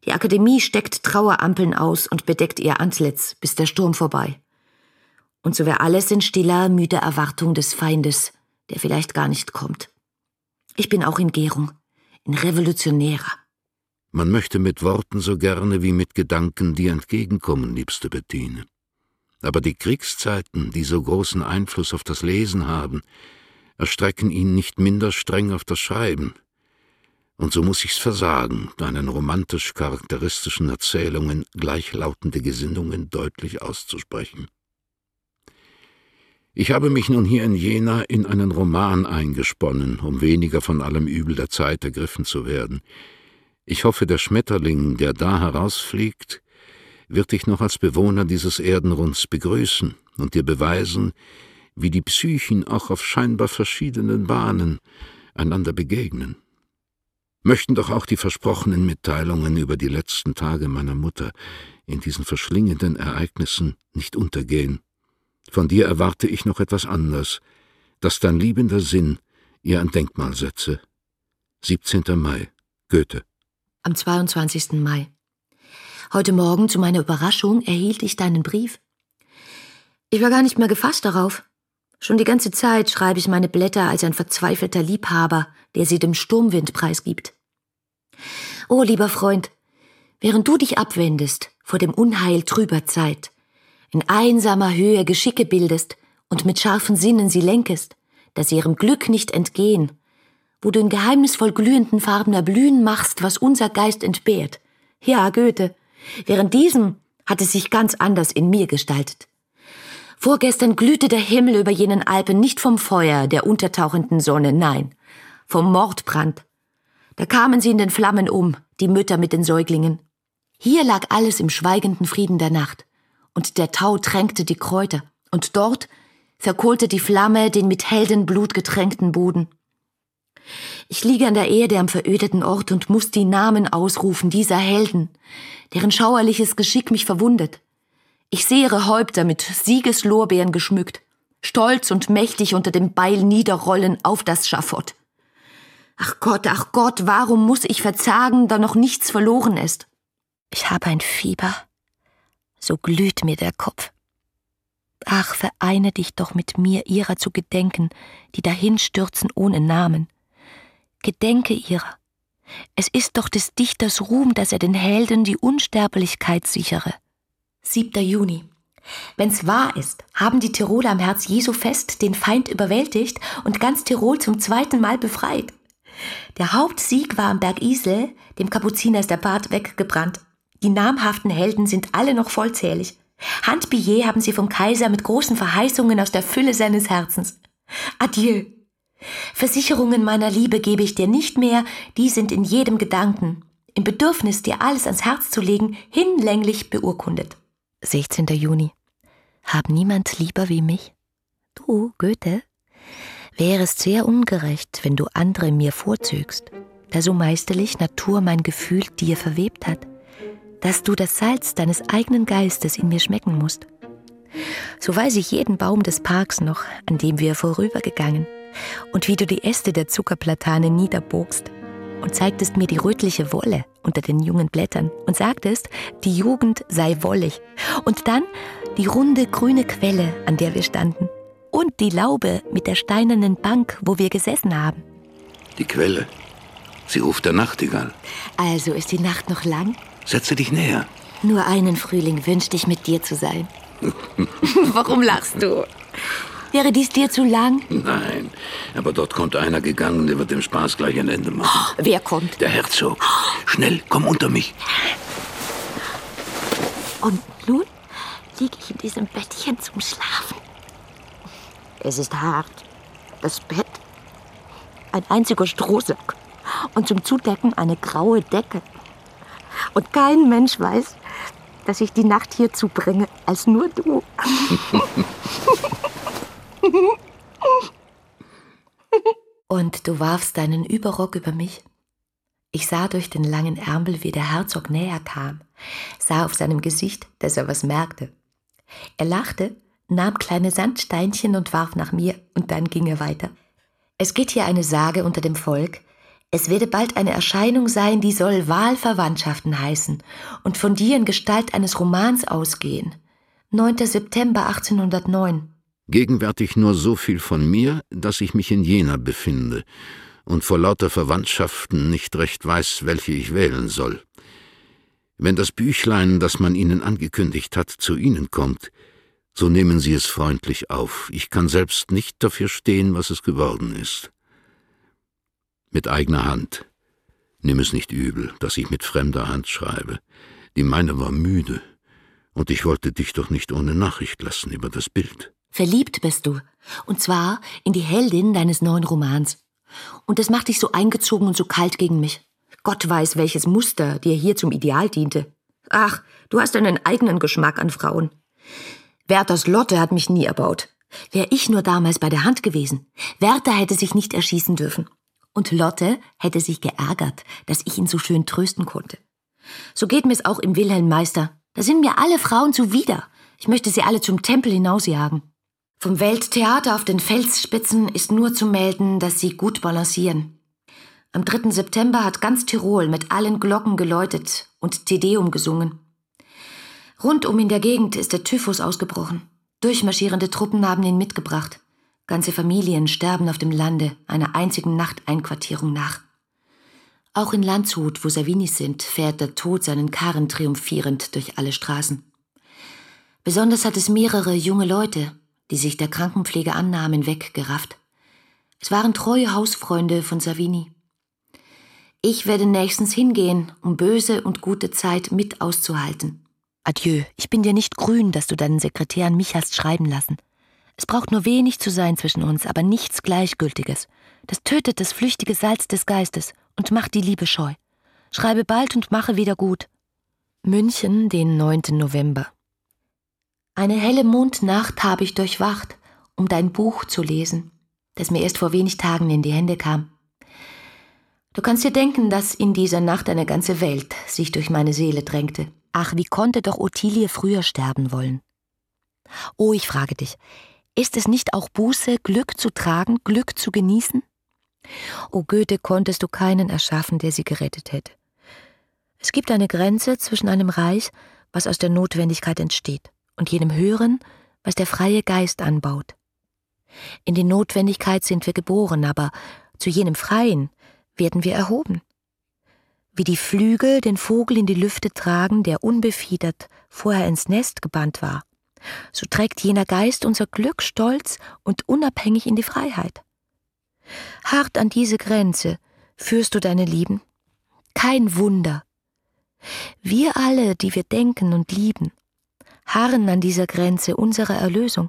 Die Akademie steckt Trauerampeln aus und bedeckt ihr Antlitz, bis der Sturm vorbei. Und so wäre alles in stiller, müder Erwartung des Feindes, der vielleicht gar nicht kommt. Ich bin auch in Gärung, in revolutionärer. Man möchte mit Worten so gerne wie mit Gedanken dir entgegenkommen, liebste Bettine. Aber die Kriegszeiten, die so großen Einfluss auf das Lesen haben, erstrecken ihn nicht minder streng auf das Schreiben. Und so muss ich's versagen, deinen romantisch charakteristischen Erzählungen gleichlautende Gesinnungen deutlich auszusprechen. Ich habe mich nun hier in Jena in einen Roman eingesponnen, um weniger von allem Übel der Zeit ergriffen zu werden. Ich hoffe, der Schmetterling, der da herausfliegt, wird dich noch als Bewohner dieses Erdenrunds begrüßen und dir beweisen, wie die Psychen auch auf scheinbar verschiedenen Bahnen einander begegnen. Möchten doch auch die versprochenen Mitteilungen über die letzten Tage meiner Mutter in diesen verschlingenden Ereignissen nicht untergehen. Von dir erwarte ich noch etwas anderes, dass dein liebender Sinn ihr ein Denkmal setze. siebzehnter Mai, Goethe. Am zweiundzwanzigsten Mai. Heute Morgen, zu meiner Überraschung, erhielt ich deinen Brief. Ich war gar nicht mehr gefasst darauf. Schon die ganze Zeit schreibe ich meine Blätter als ein verzweifelter Liebhaber, der sie dem Sturmwind preisgibt. Oh, lieber Freund, während du dich abwendest vor dem Unheil trüber Zeit, in einsamer Höhe Geschicke bildest und mit scharfen Sinnen sie lenkest, dass sie ihrem Glück nicht entgehen, wo du in geheimnisvoll glühenden Farben erblühen machst, was unser Geist entbehrt. Ja, Goethe, während diesem hat es sich ganz anders in mir gestaltet. Vorgestern glühte der Himmel über jenen Alpen nicht vom Feuer der untertauchenden Sonne, nein, vom Mordbrand. Da kamen sie in den Flammen um, die Mütter mit den Säuglingen. Hier lag alles im schweigenden Frieden der Nacht, und der Tau tränkte die Kräuter, und dort verkohlte die Flamme den mit Heldenblut getränkten Boden. Ich liege an der Erde am verödeten Ort und muss die Namen ausrufen dieser Helden, deren schauerliches Geschick mich verwundet. Ich sehe ihre Häupter mit Siegeslorbeeren geschmückt, stolz und mächtig unter dem Beil niederrollen auf das Schafott. Ach Gott, ach Gott, warum muss ich verzagen, da noch nichts verloren ist? Ich habe ein Fieber, so glüht mir der Kopf. Ach, vereine dich doch mit mir, ihrer zu gedenken, die dahinstürzen ohne Namen. Gedenke ihrer. Es ist doch des Dichters Ruhm, dass er den Helden die Unsterblichkeit sichere. siebter Juni. Wenn's wahr ist, haben die Tiroler am Herz Jesu fest den Feind überwältigt und ganz Tirol zum zweiten Mal befreit. Der Hauptsieg war am Berg Isel, dem Kapuziner ist der Bart weggebrannt. Die namhaften Helden sind alle noch vollzählig. Handbillet haben sie vom Kaiser mit großen Verheißungen aus der Fülle seines Herzens. Adieu. Versicherungen meiner Liebe gebe ich dir nicht mehr, die sind in jedem Gedanken, im Bedürfnis, dir alles ans Herz zu legen, hinlänglich beurkundet. sechzehnter Juni. Hab niemand lieber wie mich? Du, Goethe, wärest sehr ungerecht, wenn du andere mir vorzögst, da so meisterlich Natur mein Gefühl dir verwebt hat, dass du das Salz deines eigenen Geistes in mir schmecken musst. So weiß ich jeden Baum des Parks noch, an dem wir vorübergegangen, und wie du die Äste der Zuckerplatane niederbogst und zeigtest mir die rötliche Wolle unter den jungen Blättern und sagtest, die Jugend sei wollig, und dann die runde grüne Quelle, an der wir standen, und die Laube mit der steinernen Bank, wo wir gesessen haben. Die Quelle, sie ruft der Nachtigall. Also ist die Nacht noch lang? Setze dich näher. Nur einen Frühling wünschte ich, mit dir zu sein. Warum lachst du? Wäre dies dir zu lang? Nein, aber dort kommt einer gegangen, der wird dem Spaß gleich ein Ende machen. Oh, wer kommt? Der Herzog. Schnell, komm unter mich. Und nun liege ich in diesem Bettchen zum Schlafen. Es ist hart. Das Bett. Ein einziger Strohsack. Und zum Zudecken eine graue Decke. Und kein Mensch weiß, dass ich die Nacht hier zubringe, als nur du. Und du warfst deinen Überrock über mich. Ich sah durch den langen Ärmel, wie der Herzog näher kam, sah auf seinem Gesicht, dass er was merkte. Er lachte, nahm kleine Sandsteinchen und warf nach mir, und dann ging er weiter. Es geht hier eine Sage unter dem Volk, Es werde bald eine Erscheinung sein, die soll Wahlverwandtschaften heißen und von dir in Gestalt eines Romans ausgehen. neunter September achtzehnhundertneun. Gegenwärtig nur so viel von mir, dass ich mich in Jena befinde und vor lauter Verwandtschaften nicht recht weiß, welche ich wählen soll. Wenn das Büchlein, das man Ihnen angekündigt hat, zu Ihnen kommt, so nehmen Sie es freundlich auf. Ich kann selbst nicht dafür stehen, was es geworden ist. Mit eigener Hand. Nimm es nicht übel, dass ich mit fremder Hand schreibe. Die meine war müde, und ich wollte dich doch nicht ohne Nachricht lassen über das Bild. Verliebt bist du, und zwar in die Heldin deines neuen Romans. Und das macht dich so eingezogen und so kalt gegen mich. Gott weiß, welches Muster dir hier zum Ideal diente. Ach, du hast einen eigenen Geschmack an Frauen. Werthers Lotte hat mich nie erbaut. Wär ich nur damals bei der Hand gewesen. Werther hätte sich nicht erschießen dürfen. Und Lotte hätte sich geärgert, dass ich ihn so schön trösten konnte. So geht mir's auch im Wilhelm Meister. Da sind mir alle Frauen zuwider. Ich möchte sie alle zum Tempel hinausjagen. Vom Welttheater auf den Felsspitzen ist nur zu melden, dass sie gut balancieren. Am dritten September hat ganz Tirol mit allen Glocken geläutet und Te Deum gesungen. Rundum in der Gegend ist der Typhus ausgebrochen. Durchmarschierende Truppen haben ihn mitgebracht. Ganze Familien sterben auf dem Lande einer einzigen Nachteinquartierung nach. Auch in Landshut, wo Savinis sind, fährt der Tod seinen Karren triumphierend durch alle Straßen. Besonders hat es mehrere junge Leute, die sich der Krankenpflege annahmen, weggerafft. Es waren treue Hausfreunde von Savini. Ich werde nächstens hingehen, um böse und gute Zeit mit auszuhalten. Adieu, ich bin dir nicht grün, dass du deinen Sekretär an mich hast schreiben lassen. Es braucht nur wenig zu sein zwischen uns, aber nichts Gleichgültiges. Das tötet das flüchtige Salz des Geistes und macht die Liebe scheu. Schreibe bald und mache wieder gut. München, den neunten November. Eine helle Mondnacht habe ich durchwacht, um dein Buch zu lesen, das mir erst vor wenig Tagen in die Hände kam. Du kannst dir denken, dass in dieser Nacht eine ganze Welt sich durch meine Seele drängte. Ach, wie konnte doch Ottilie früher sterben wollen? Oh, ich frage dich, ist es nicht auch Buße, Glück zu tragen, Glück zu genießen? O Goethe, konntest du keinen erschaffen, der sie gerettet hätte. Es gibt eine Grenze zwischen einem Reich, was aus der Notwendigkeit entsteht, und jenem Hören, was der freie Geist anbaut. In die Notwendigkeit sind wir geboren, aber zu jenem Freien werden wir erhoben. Wie die Flügel den Vogel in die Lüfte tragen, der unbefiedert vorher ins Nest gebannt war, so trägt jener Geist unser Glück stolz und unabhängig in die Freiheit. Hart an diese Grenze führst du deine Lieben. Kein Wunder. Wir alle, die wir denken und lieben, harren an dieser Grenze unserer Erlösung.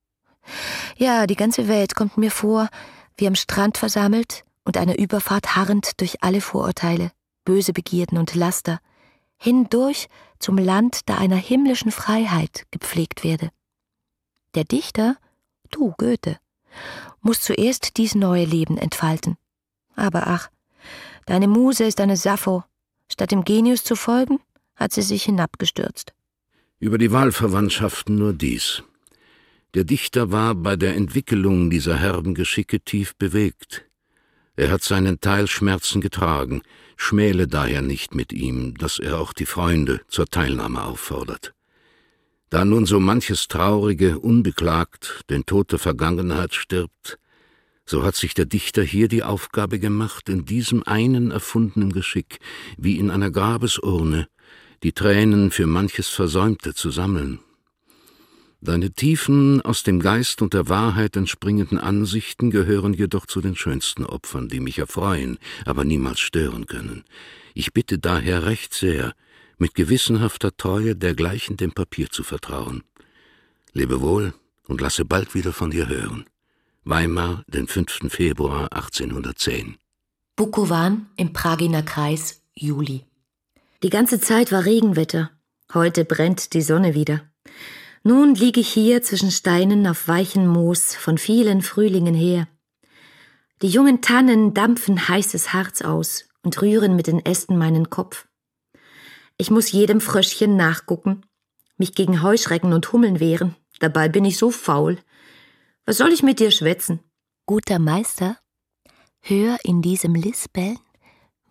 Ja, die ganze Welt kommt mir vor, wie am Strand versammelt und einer Überfahrt harrend durch alle Vorurteile, böse Begierden und Laster, hindurch zum Land, da einer himmlischen Freiheit gepflegt werde. Der Dichter, du Goethe, muss zuerst dies neue Leben entfalten. Aber ach, deine Muse ist eine Sappho. Statt dem Genius zu folgen, hat sie sich hinabgestürzt. Über die Wahlverwandtschaften nur dies. Der Dichter war bei der Entwickelung dieser herben Geschicke tief bewegt. Er hat seinen Teil Schmerzen getragen, schmäle daher nicht mit ihm, dass er auch die Freunde zur Teilnahme auffordert. Da nun so manches Traurige unbeklagt den Tod der Vergangenheit stirbt, so hat sich der Dichter hier die Aufgabe gemacht, in diesem einen erfundenen Geschick, wie in einer Grabesurne, die Tränen für manches Versäumte zu sammeln. Deine tiefen, aus dem Geist und der Wahrheit entspringenden Ansichten gehören jedoch zu den schönsten Opfern, die mich erfreuen, aber niemals stören können. Ich bitte daher recht sehr, mit gewissenhafter Treue dergleichen dem Papier zu vertrauen. Lebe wohl und lasse bald wieder von dir hören. Weimar, den fünften Februar achtzehnhundertzehn. Bukowan im Praginer Kreis, Juli. Die ganze Zeit war Regenwetter. Heute brennt die Sonne wieder. Nun liege ich hier zwischen Steinen auf weichem Moos von vielen Frühlingen her. Die jungen Tannen dampfen heißes Harz aus und rühren mit den Ästen meinen Kopf. Ich muss jedem Fröschchen nachgucken, mich gegen Heuschrecken und Hummeln wehren. Dabei bin ich so faul. Was soll ich mit dir schwätzen? Guter Meister, hör in diesem Lispeln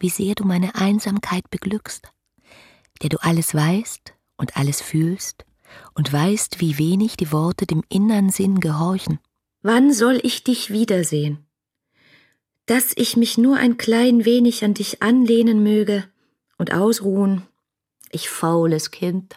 wie sehr du meine Einsamkeit beglückst, der du alles weißt und alles fühlst und weißt, wie wenig die Worte dem innern Sinn gehorchen. Wann soll ich dich wiedersehen? Dass ich mich nur ein klein wenig an dich anlehnen möge und ausruhen, ich faules Kind.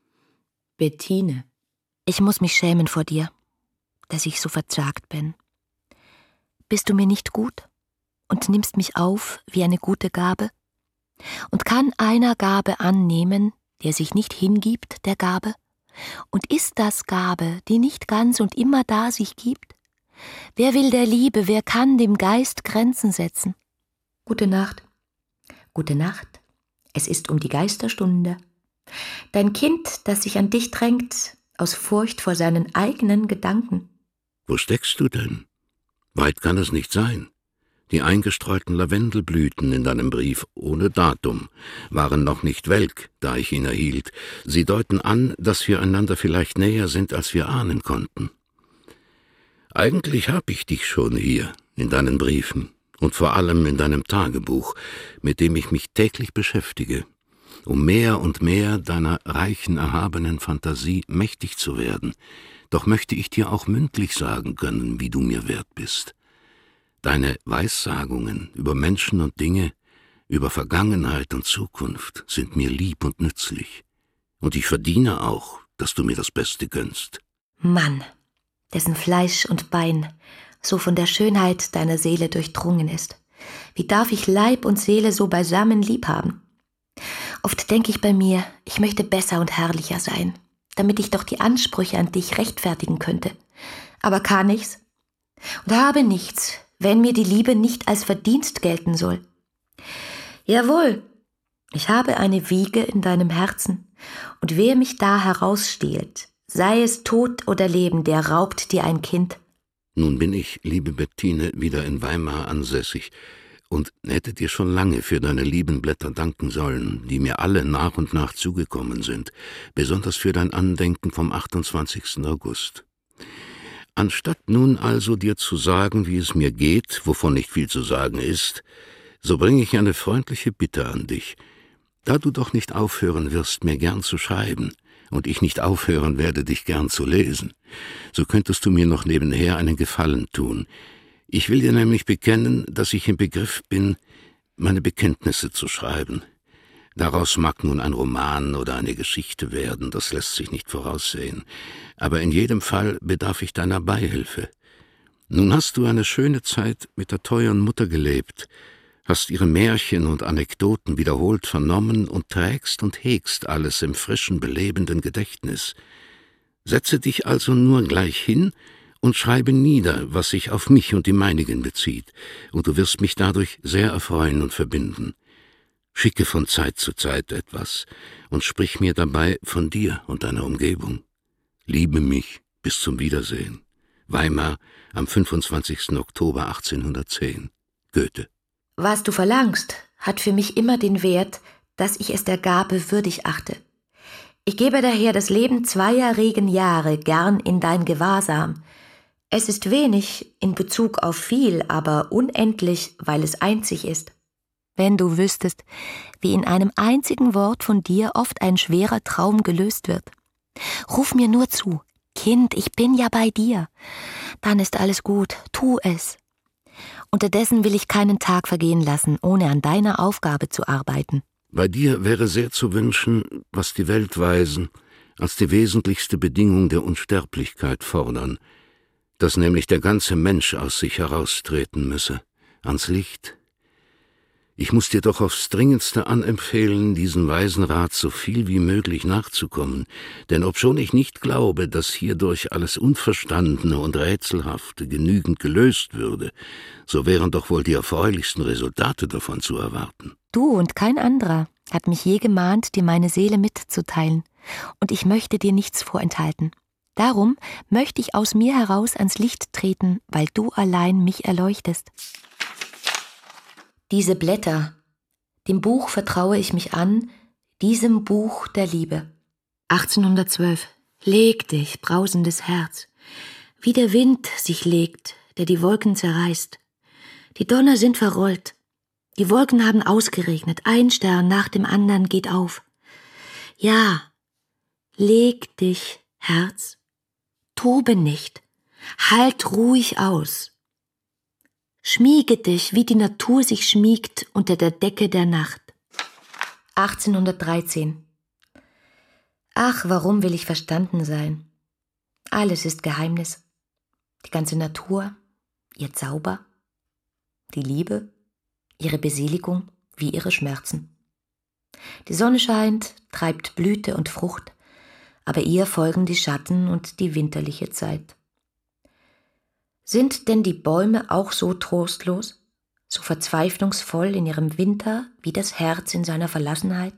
Bettine. Ich muss mich schämen vor dir, dass ich so verzagt bin. Bist du mir nicht gut und nimmst mich auf wie eine gute Gabe? Und kann einer Gabe annehmen, der sich nicht hingibt der Gabe? Und ist das Gabe, die nicht ganz und immer da sich gibt? Wer will der Liebe, wer kann dem Geist Grenzen setzen? Gute Nacht. Gute Nacht. Es ist um die Geisterstunde. Dein Kind, das sich an dich drängt, aus Furcht vor seinen eigenen Gedanken. Wo steckst du denn? Weit kann es nicht sein. Die eingestreuten Lavendelblüten in deinem Brief ohne Datum waren noch nicht welk, da ich ihn erhielt. Sie deuten an, dass wir einander vielleicht näher sind, als wir ahnen konnten. Eigentlich hab ich dich schon hier, in deinen Briefen und vor allem in deinem Tagebuch, mit dem ich mich täglich beschäftige, um mehr und mehr deiner reichen, erhabenen Fantasie mächtig zu werden. Doch möchte ich dir auch mündlich sagen können, wie du mir wert bist. Deine Weissagungen über Menschen und Dinge, über Vergangenheit und Zukunft sind mir lieb und nützlich. Und ich verdiene auch, dass du mir das Beste gönnst. Mann, dessen Fleisch und Bein so von der Schönheit deiner Seele durchdrungen ist. Wie darf ich Leib und Seele so beisammen liebhaben? Oft denke ich bei mir, ich möchte besser und herrlicher sein, damit ich doch die Ansprüche an dich rechtfertigen könnte. Aber kann ich's? Und habe nichts, wenn mir die Liebe nicht als Verdienst gelten soll. Jawohl, ich habe eine Wiege in deinem Herzen, und wer mich da herausstehlt, sei es Tod oder Leben, der raubt dir ein Kind. Nun bin ich, liebe Bettine, wieder in Weimar ansässig und hätte dir schon lange für deine lieben Blätter danken sollen, die mir alle nach und nach zugekommen sind, besonders für dein Andenken vom achtundzwanzigsten August. Anstatt nun also dir zu sagen, wie es mir geht, wovon nicht viel zu sagen ist, so bringe ich eine freundliche Bitte an dich. Da du doch nicht aufhören wirst, mir gern zu schreiben, und ich nicht aufhören werde, dich gern zu lesen, so könntest du mir noch nebenher einen Gefallen tun. Ich will dir nämlich bekennen, dass ich im Begriff bin, meine Bekenntnisse zu schreiben. Daraus mag nun ein Roman oder eine Geschichte werden, das lässt sich nicht voraussehen. Aber in jedem Fall bedarf ich deiner Beihilfe. Nun hast du eine schöne Zeit mit der teuren Mutter gelebt, hast ihre Märchen und Anekdoten wiederholt vernommen und trägst und hegst alles im frischen, belebenden Gedächtnis. Setze dich also nur gleich hin und schreibe nieder, was sich auf mich und die meinigen bezieht, und du wirst mich dadurch sehr erfreuen und verbinden. Schicke von Zeit zu Zeit etwas und sprich mir dabei von dir und deiner Umgebung. Liebe mich bis zum Wiedersehen. Weimar am fünfundzwanzigsten Oktober achtzehnhundertzehn. Goethe. Was du verlangst, hat für mich immer den Wert, dass ich es der Gabe würdig achte. Ich gebe daher das Leben zweier regen Jahre gern in dein Gewahrsam. Es ist wenig in Bezug auf viel, aber unendlich, weil es einzig ist. Wenn du wüsstest, wie in einem einzigen Wort von dir oft ein schwerer Traum gelöst wird. Ruf mir nur zu, Kind, ich bin ja bei dir. Dann ist alles gut, tu es. Unterdessen will ich keinen Tag vergehen lassen, ohne an deiner Aufgabe zu arbeiten. Bei dir wäre sehr zu wünschen, was die Weltweisen als die wesentlichste Bedingung der Unsterblichkeit fordern, dass nämlich der ganze Mensch aus sich heraustreten müsse, ans Licht. Ich muss dir doch aufs Dringendste anempfehlen, diesen weisen Rat so viel wie möglich nachzukommen, denn obschon ich nicht glaube, dass hierdurch alles Unverstandene und Rätselhafte genügend gelöst würde, so wären doch wohl die erfreulichsten Resultate davon zu erwarten. Du und kein anderer hat mich je gemahnt, dir meine Seele mitzuteilen, und ich möchte dir nichts vorenthalten. Darum möchte ich aus mir heraus ans Licht treten, weil du allein mich erleuchtest. Diese Blätter, dem Buch vertraue ich mich an, diesem Buch der Liebe. achtzehnhundertzwölf. Leg dich, brausendes Herz, wie der Wind sich legt, der die Wolken zerreißt. Die Donner sind verrollt. Die Wolken haben ausgeregnet, ein Stern nach dem anderen geht auf. Ja, leg dich, Herz, tobe nicht, halt ruhig aus. Schmiege dich, wie die Natur sich schmiegt unter der Decke der Nacht. achtzehnhundertdreizehn. Ach, warum will ich verstanden sein? Alles ist Geheimnis. Die ganze Natur, ihr Zauber, die Liebe, ihre Beseligung wie ihre Schmerzen. Die Sonne scheint, treibt Blüte und Frucht, aber ihr folgen die Schatten und die winterliche Zeit. Sind denn die Bäume auch so trostlos, so verzweiflungsvoll in ihrem Winter wie das Herz in seiner Verlassenheit?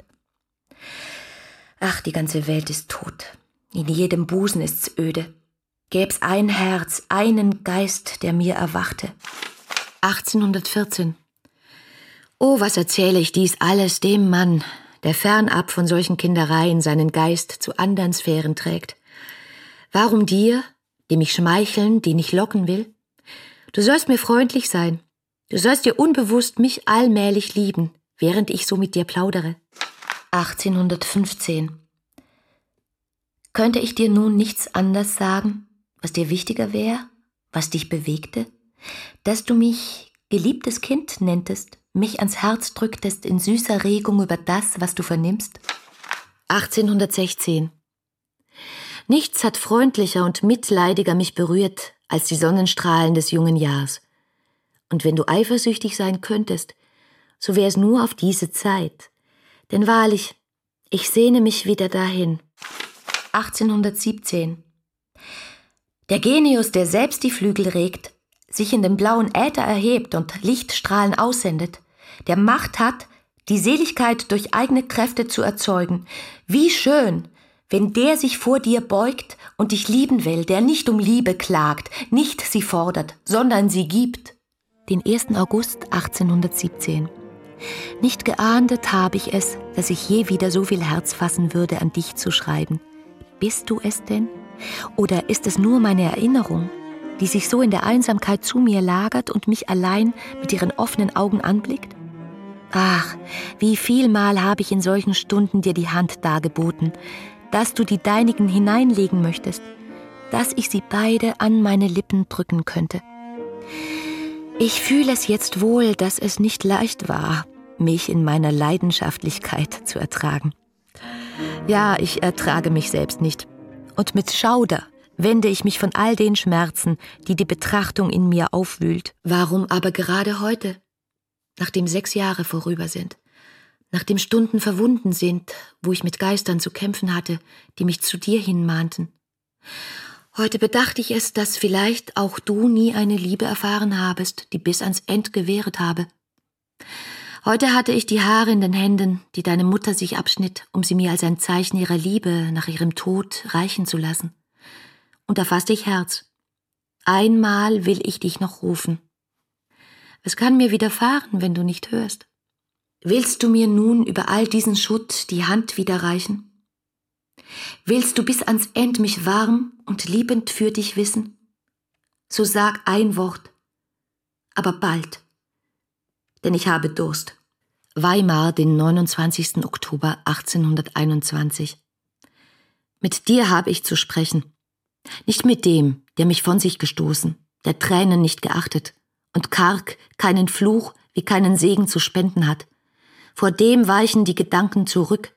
Ach, die ganze Welt ist tot, in jedem Busen ist's öde. Gäb's ein Herz, einen Geist, der mir erwachte. achtzehnhundertvierzehn. Oh, was erzähle ich dies alles dem Mann, der fernab von solchen Kindereien seinen Geist zu andern Sphären trägt? Warum dir, dem ich schmeicheln, den ich locken will? Du sollst mir freundlich sein. Du sollst dir unbewusst mich allmählich lieben, während ich so mit dir plaudere. achtzehnhundertfünfzehn. Könnte ich dir nun nichts anderes sagen, was dir wichtiger wäre, was dich bewegte, dass du mich geliebtes Kind nenntest, mich ans Herz drücktest in süßer Regung über das, was du vernimmst? achtzehnhundertsechzehn. Nichts hat freundlicher und mitleidiger mich berührt als die Sonnenstrahlen des jungen Jahrs. Und wenn du eifersüchtig sein könntest, so wär es nur auf diese Zeit. Denn wahrlich, ich sehne mich wieder dahin. achtzehnhundertsiebzehn. Der Genius, der selbst die Flügel regt, sich in den blauen Äther erhebt und Lichtstrahlen aussendet, der Macht hat, die Seligkeit durch eigene Kräfte zu erzeugen. Wie schön, wenn der sich vor dir beugt und dich lieben will, der nicht um Liebe klagt, nicht sie fordert, sondern sie gibt. Den ersten August achtzehnhundertsiebzehn. Nicht geahndet habe ich es, dass ich je wieder so viel Herz fassen würde, an dich zu schreiben. Bist du es denn? Oder ist es nur meine Erinnerung, die sich so in der Einsamkeit zu mir lagert und mich allein mit ihren offenen Augen anblickt? Ach, wie vielmal habe ich in solchen Stunden dir die Hand dargeboten, dass du die deinigen hineinlegen möchtest, dass ich sie beide an meine Lippen drücken könnte. Ich fühle es jetzt wohl, dass es nicht leicht war, mich in meiner Leidenschaftlichkeit zu ertragen. Ja, ich ertrage mich selbst nicht. Und mit Schauder wende ich mich von all den Schmerzen, die die Betrachtung in mir aufwühlt. Warum aber gerade heute, nachdem sechs Jahre vorüber sind, nachdem Stunden verwunden sind, wo ich mit Geistern zu kämpfen hatte, die mich zu dir hinmahnten? Heute bedachte ich es, dass vielleicht auch du nie eine Liebe erfahren habest, die bis ans End gewähret habe. Heute hatte ich die Haare in den Händen, die deine Mutter sich abschnitt, um sie mir als ein Zeichen ihrer Liebe nach ihrem Tod reichen zu lassen. Und da fasste ich Herz. Einmal will ich dich noch rufen. Was kann mir widerfahren, wenn du nicht hörst? Willst du mir nun über all diesen Schutt die Hand wieder reichen? Willst du bis ans End mich warm und liebend für dich wissen? So sag ein Wort, aber bald, denn ich habe Durst. Weimar, den neunundzwanzigsten Oktober achtzehnhunderteinundzwanzig. Mit dir habe ich zu sprechen. Nicht mit dem, der mich von sich gestoßen, der Tränen nicht geachtet und karg keinen Fluch wie keinen Segen zu spenden hat. Vor dem weichen die Gedanken zurück.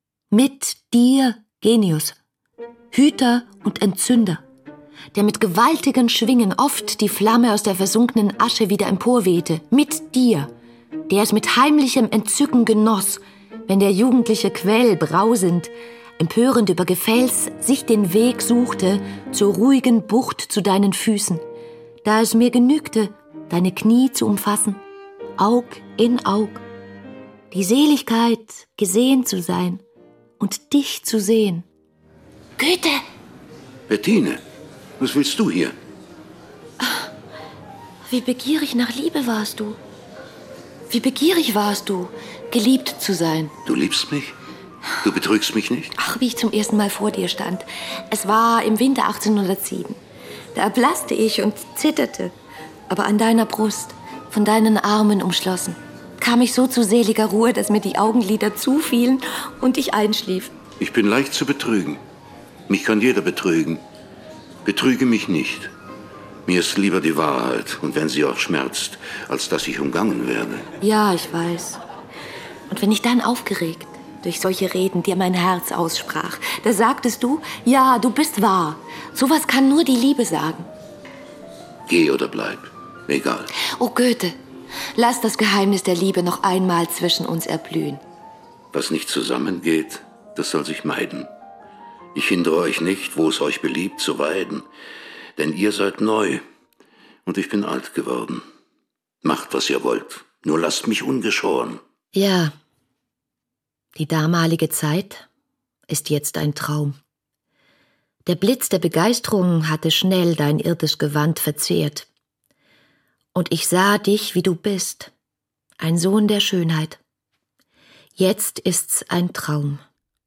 Mit dir, Genius, Hüter und Entzünder, der mit gewaltigen Schwingen oft die Flamme aus der versunkenen Asche wieder emporwehte. Mit dir, der es mit heimlichem Entzücken genoss, wenn der jugendliche Quell brausend, empörend über Gefäß sich den Weg suchte zur ruhigen Bucht zu deinen Füßen, da es mir genügte, deine Knie zu umfassen, Aug in Aug, die Seligkeit, gesehen zu sein und dich zu sehen. Goethe! Bettine, was willst du hier? Ach, wie begierig nach Liebe warst du. Wie begierig warst du, geliebt zu sein. Du liebst mich? Du betrügst mich nicht? Ach, wie ich zum ersten Mal vor dir stand. Es war im Winter achtzehnhundertsieben. Da erblasste ich und zitterte, aber an deiner Brust, von deinen Armen umschlossen. kam ich so zu seliger Ruhe, dass mir die Augenlider zufielen und ich einschlief. Ich bin leicht zu betrügen. Mich kann jeder betrügen. Betrüge mich nicht. Mir ist lieber die Wahrheit, und wenn sie auch schmerzt, als dass ich umgangen werde. Ja, ich weiß. Und wenn ich dann aufgeregt durch solche Reden dir mein Herz aussprach, da sagtest du, ja, du bist wahr. Sowas kann nur die Liebe sagen. Geh oder bleib, egal. Oh Goethe, lass das Geheimnis der Liebe noch einmal zwischen uns erblühen. Was nicht zusammengeht, das soll sich meiden. Ich hindere euch nicht, wo es euch beliebt, zu weiden. Denn ihr seid neu und ich bin alt geworden. Macht, was ihr wollt, nur lasst mich ungeschoren. Ja, die damalige Zeit ist jetzt ein Traum. Der Blitz der Begeisterung hatte schnell dein irdisches Gewand verzehrt. Und ich sah dich, wie du bist, ein Sohn der Schönheit. Jetzt ist's ein Traum.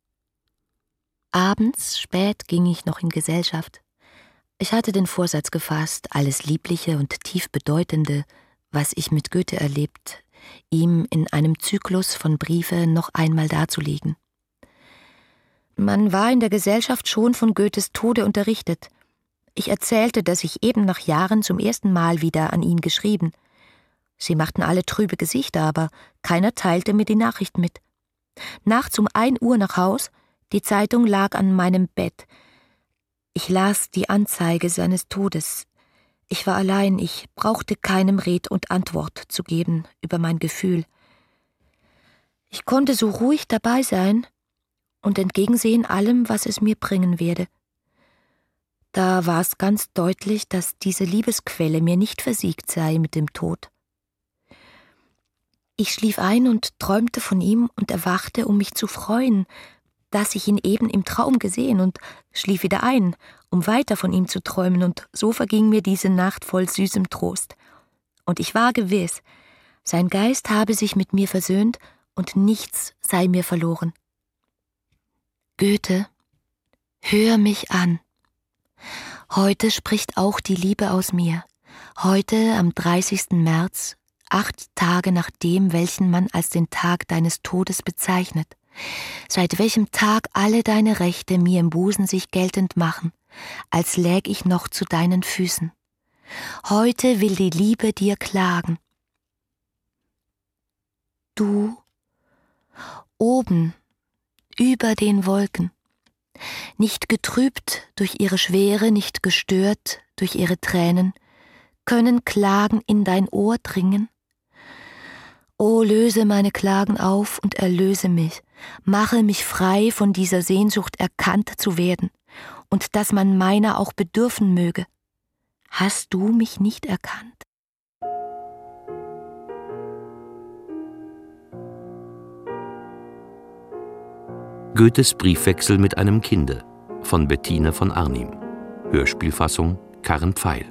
Abends, spät, ging ich noch in Gesellschaft. Ich hatte den Vorsatz gefasst, alles Liebliche und tief Bedeutende, was ich mit Goethe erlebt, ihm in einem Zyklus von Briefe noch einmal darzulegen. Man war in der Gesellschaft schon von Goethes Tode unterrichtet. Ich erzählte, dass ich eben nach Jahren zum ersten Mal wieder an ihn geschrieben. Sie machten alle trübe Gesichter, aber keiner teilte mir die Nachricht mit. Nachts um ein Uhr nach Haus, die Zeitung lag an meinem Bett. Ich las die Anzeige seines Todes. Ich war allein, ich brauchte keinem Red und Antwort zu geben über mein Gefühl. Ich konnte so ruhig dabei sein und entgegensehen allem, was es mir bringen werde. Da war es ganz deutlich, dass diese Liebesquelle mir nicht versiegt sei mit dem Tod. Ich schlief ein und träumte von ihm und erwachte, um mich zu freuen, dass ich ihn eben im Traum gesehen, und schlief wieder ein, um weiter von ihm zu träumen, und so verging mir diese Nacht voll süßem Trost. Und ich war gewiss, sein Geist habe sich mit mir versöhnt und nichts sei mir verloren. Goethe, hör mich an. Heute spricht auch die Liebe aus mir. Heute, am dreißigsten März, acht Tage nach dem, welchen man als den Tag deines Todes bezeichnet. Seit welchem Tag alle deine Rechte mir im Busen sich geltend machen, als läg ich noch zu deinen Füßen. Heute will die Liebe dir klagen. Du, oben, über den Wolken, nicht getrübt durch ihre Schwere, nicht gestört durch ihre Tränen, können Klagen in dein Ohr dringen? O, löse meine Klagen auf und erlöse mich, mache mich frei von dieser Sehnsucht, erkannt zu werden, und dass man meiner auch bedürfen möge. Hast du mich nicht erkannt? Goethes Briefwechsel mit einem Kinde von Bettine von Arnim. Hörspielfassung Karin Pfeil.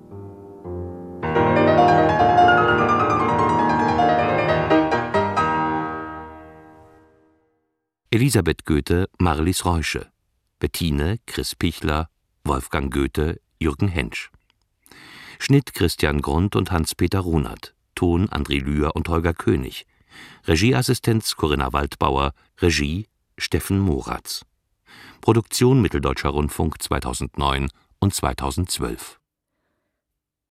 Elisabeth Goethe, Marlies Reusche. Bettine, Chris Pichler, Wolfgang Goethe, Jürgen Hensch. Schnitt Christian Grund und Hans-Peter Runert. Ton André Lühr und Holger König. Regieassistenz Corinna Waldbauer. Regie Steffen Moratz. Produktion Mitteldeutscher Rundfunk zweitausendneun und zweitausendzwölf.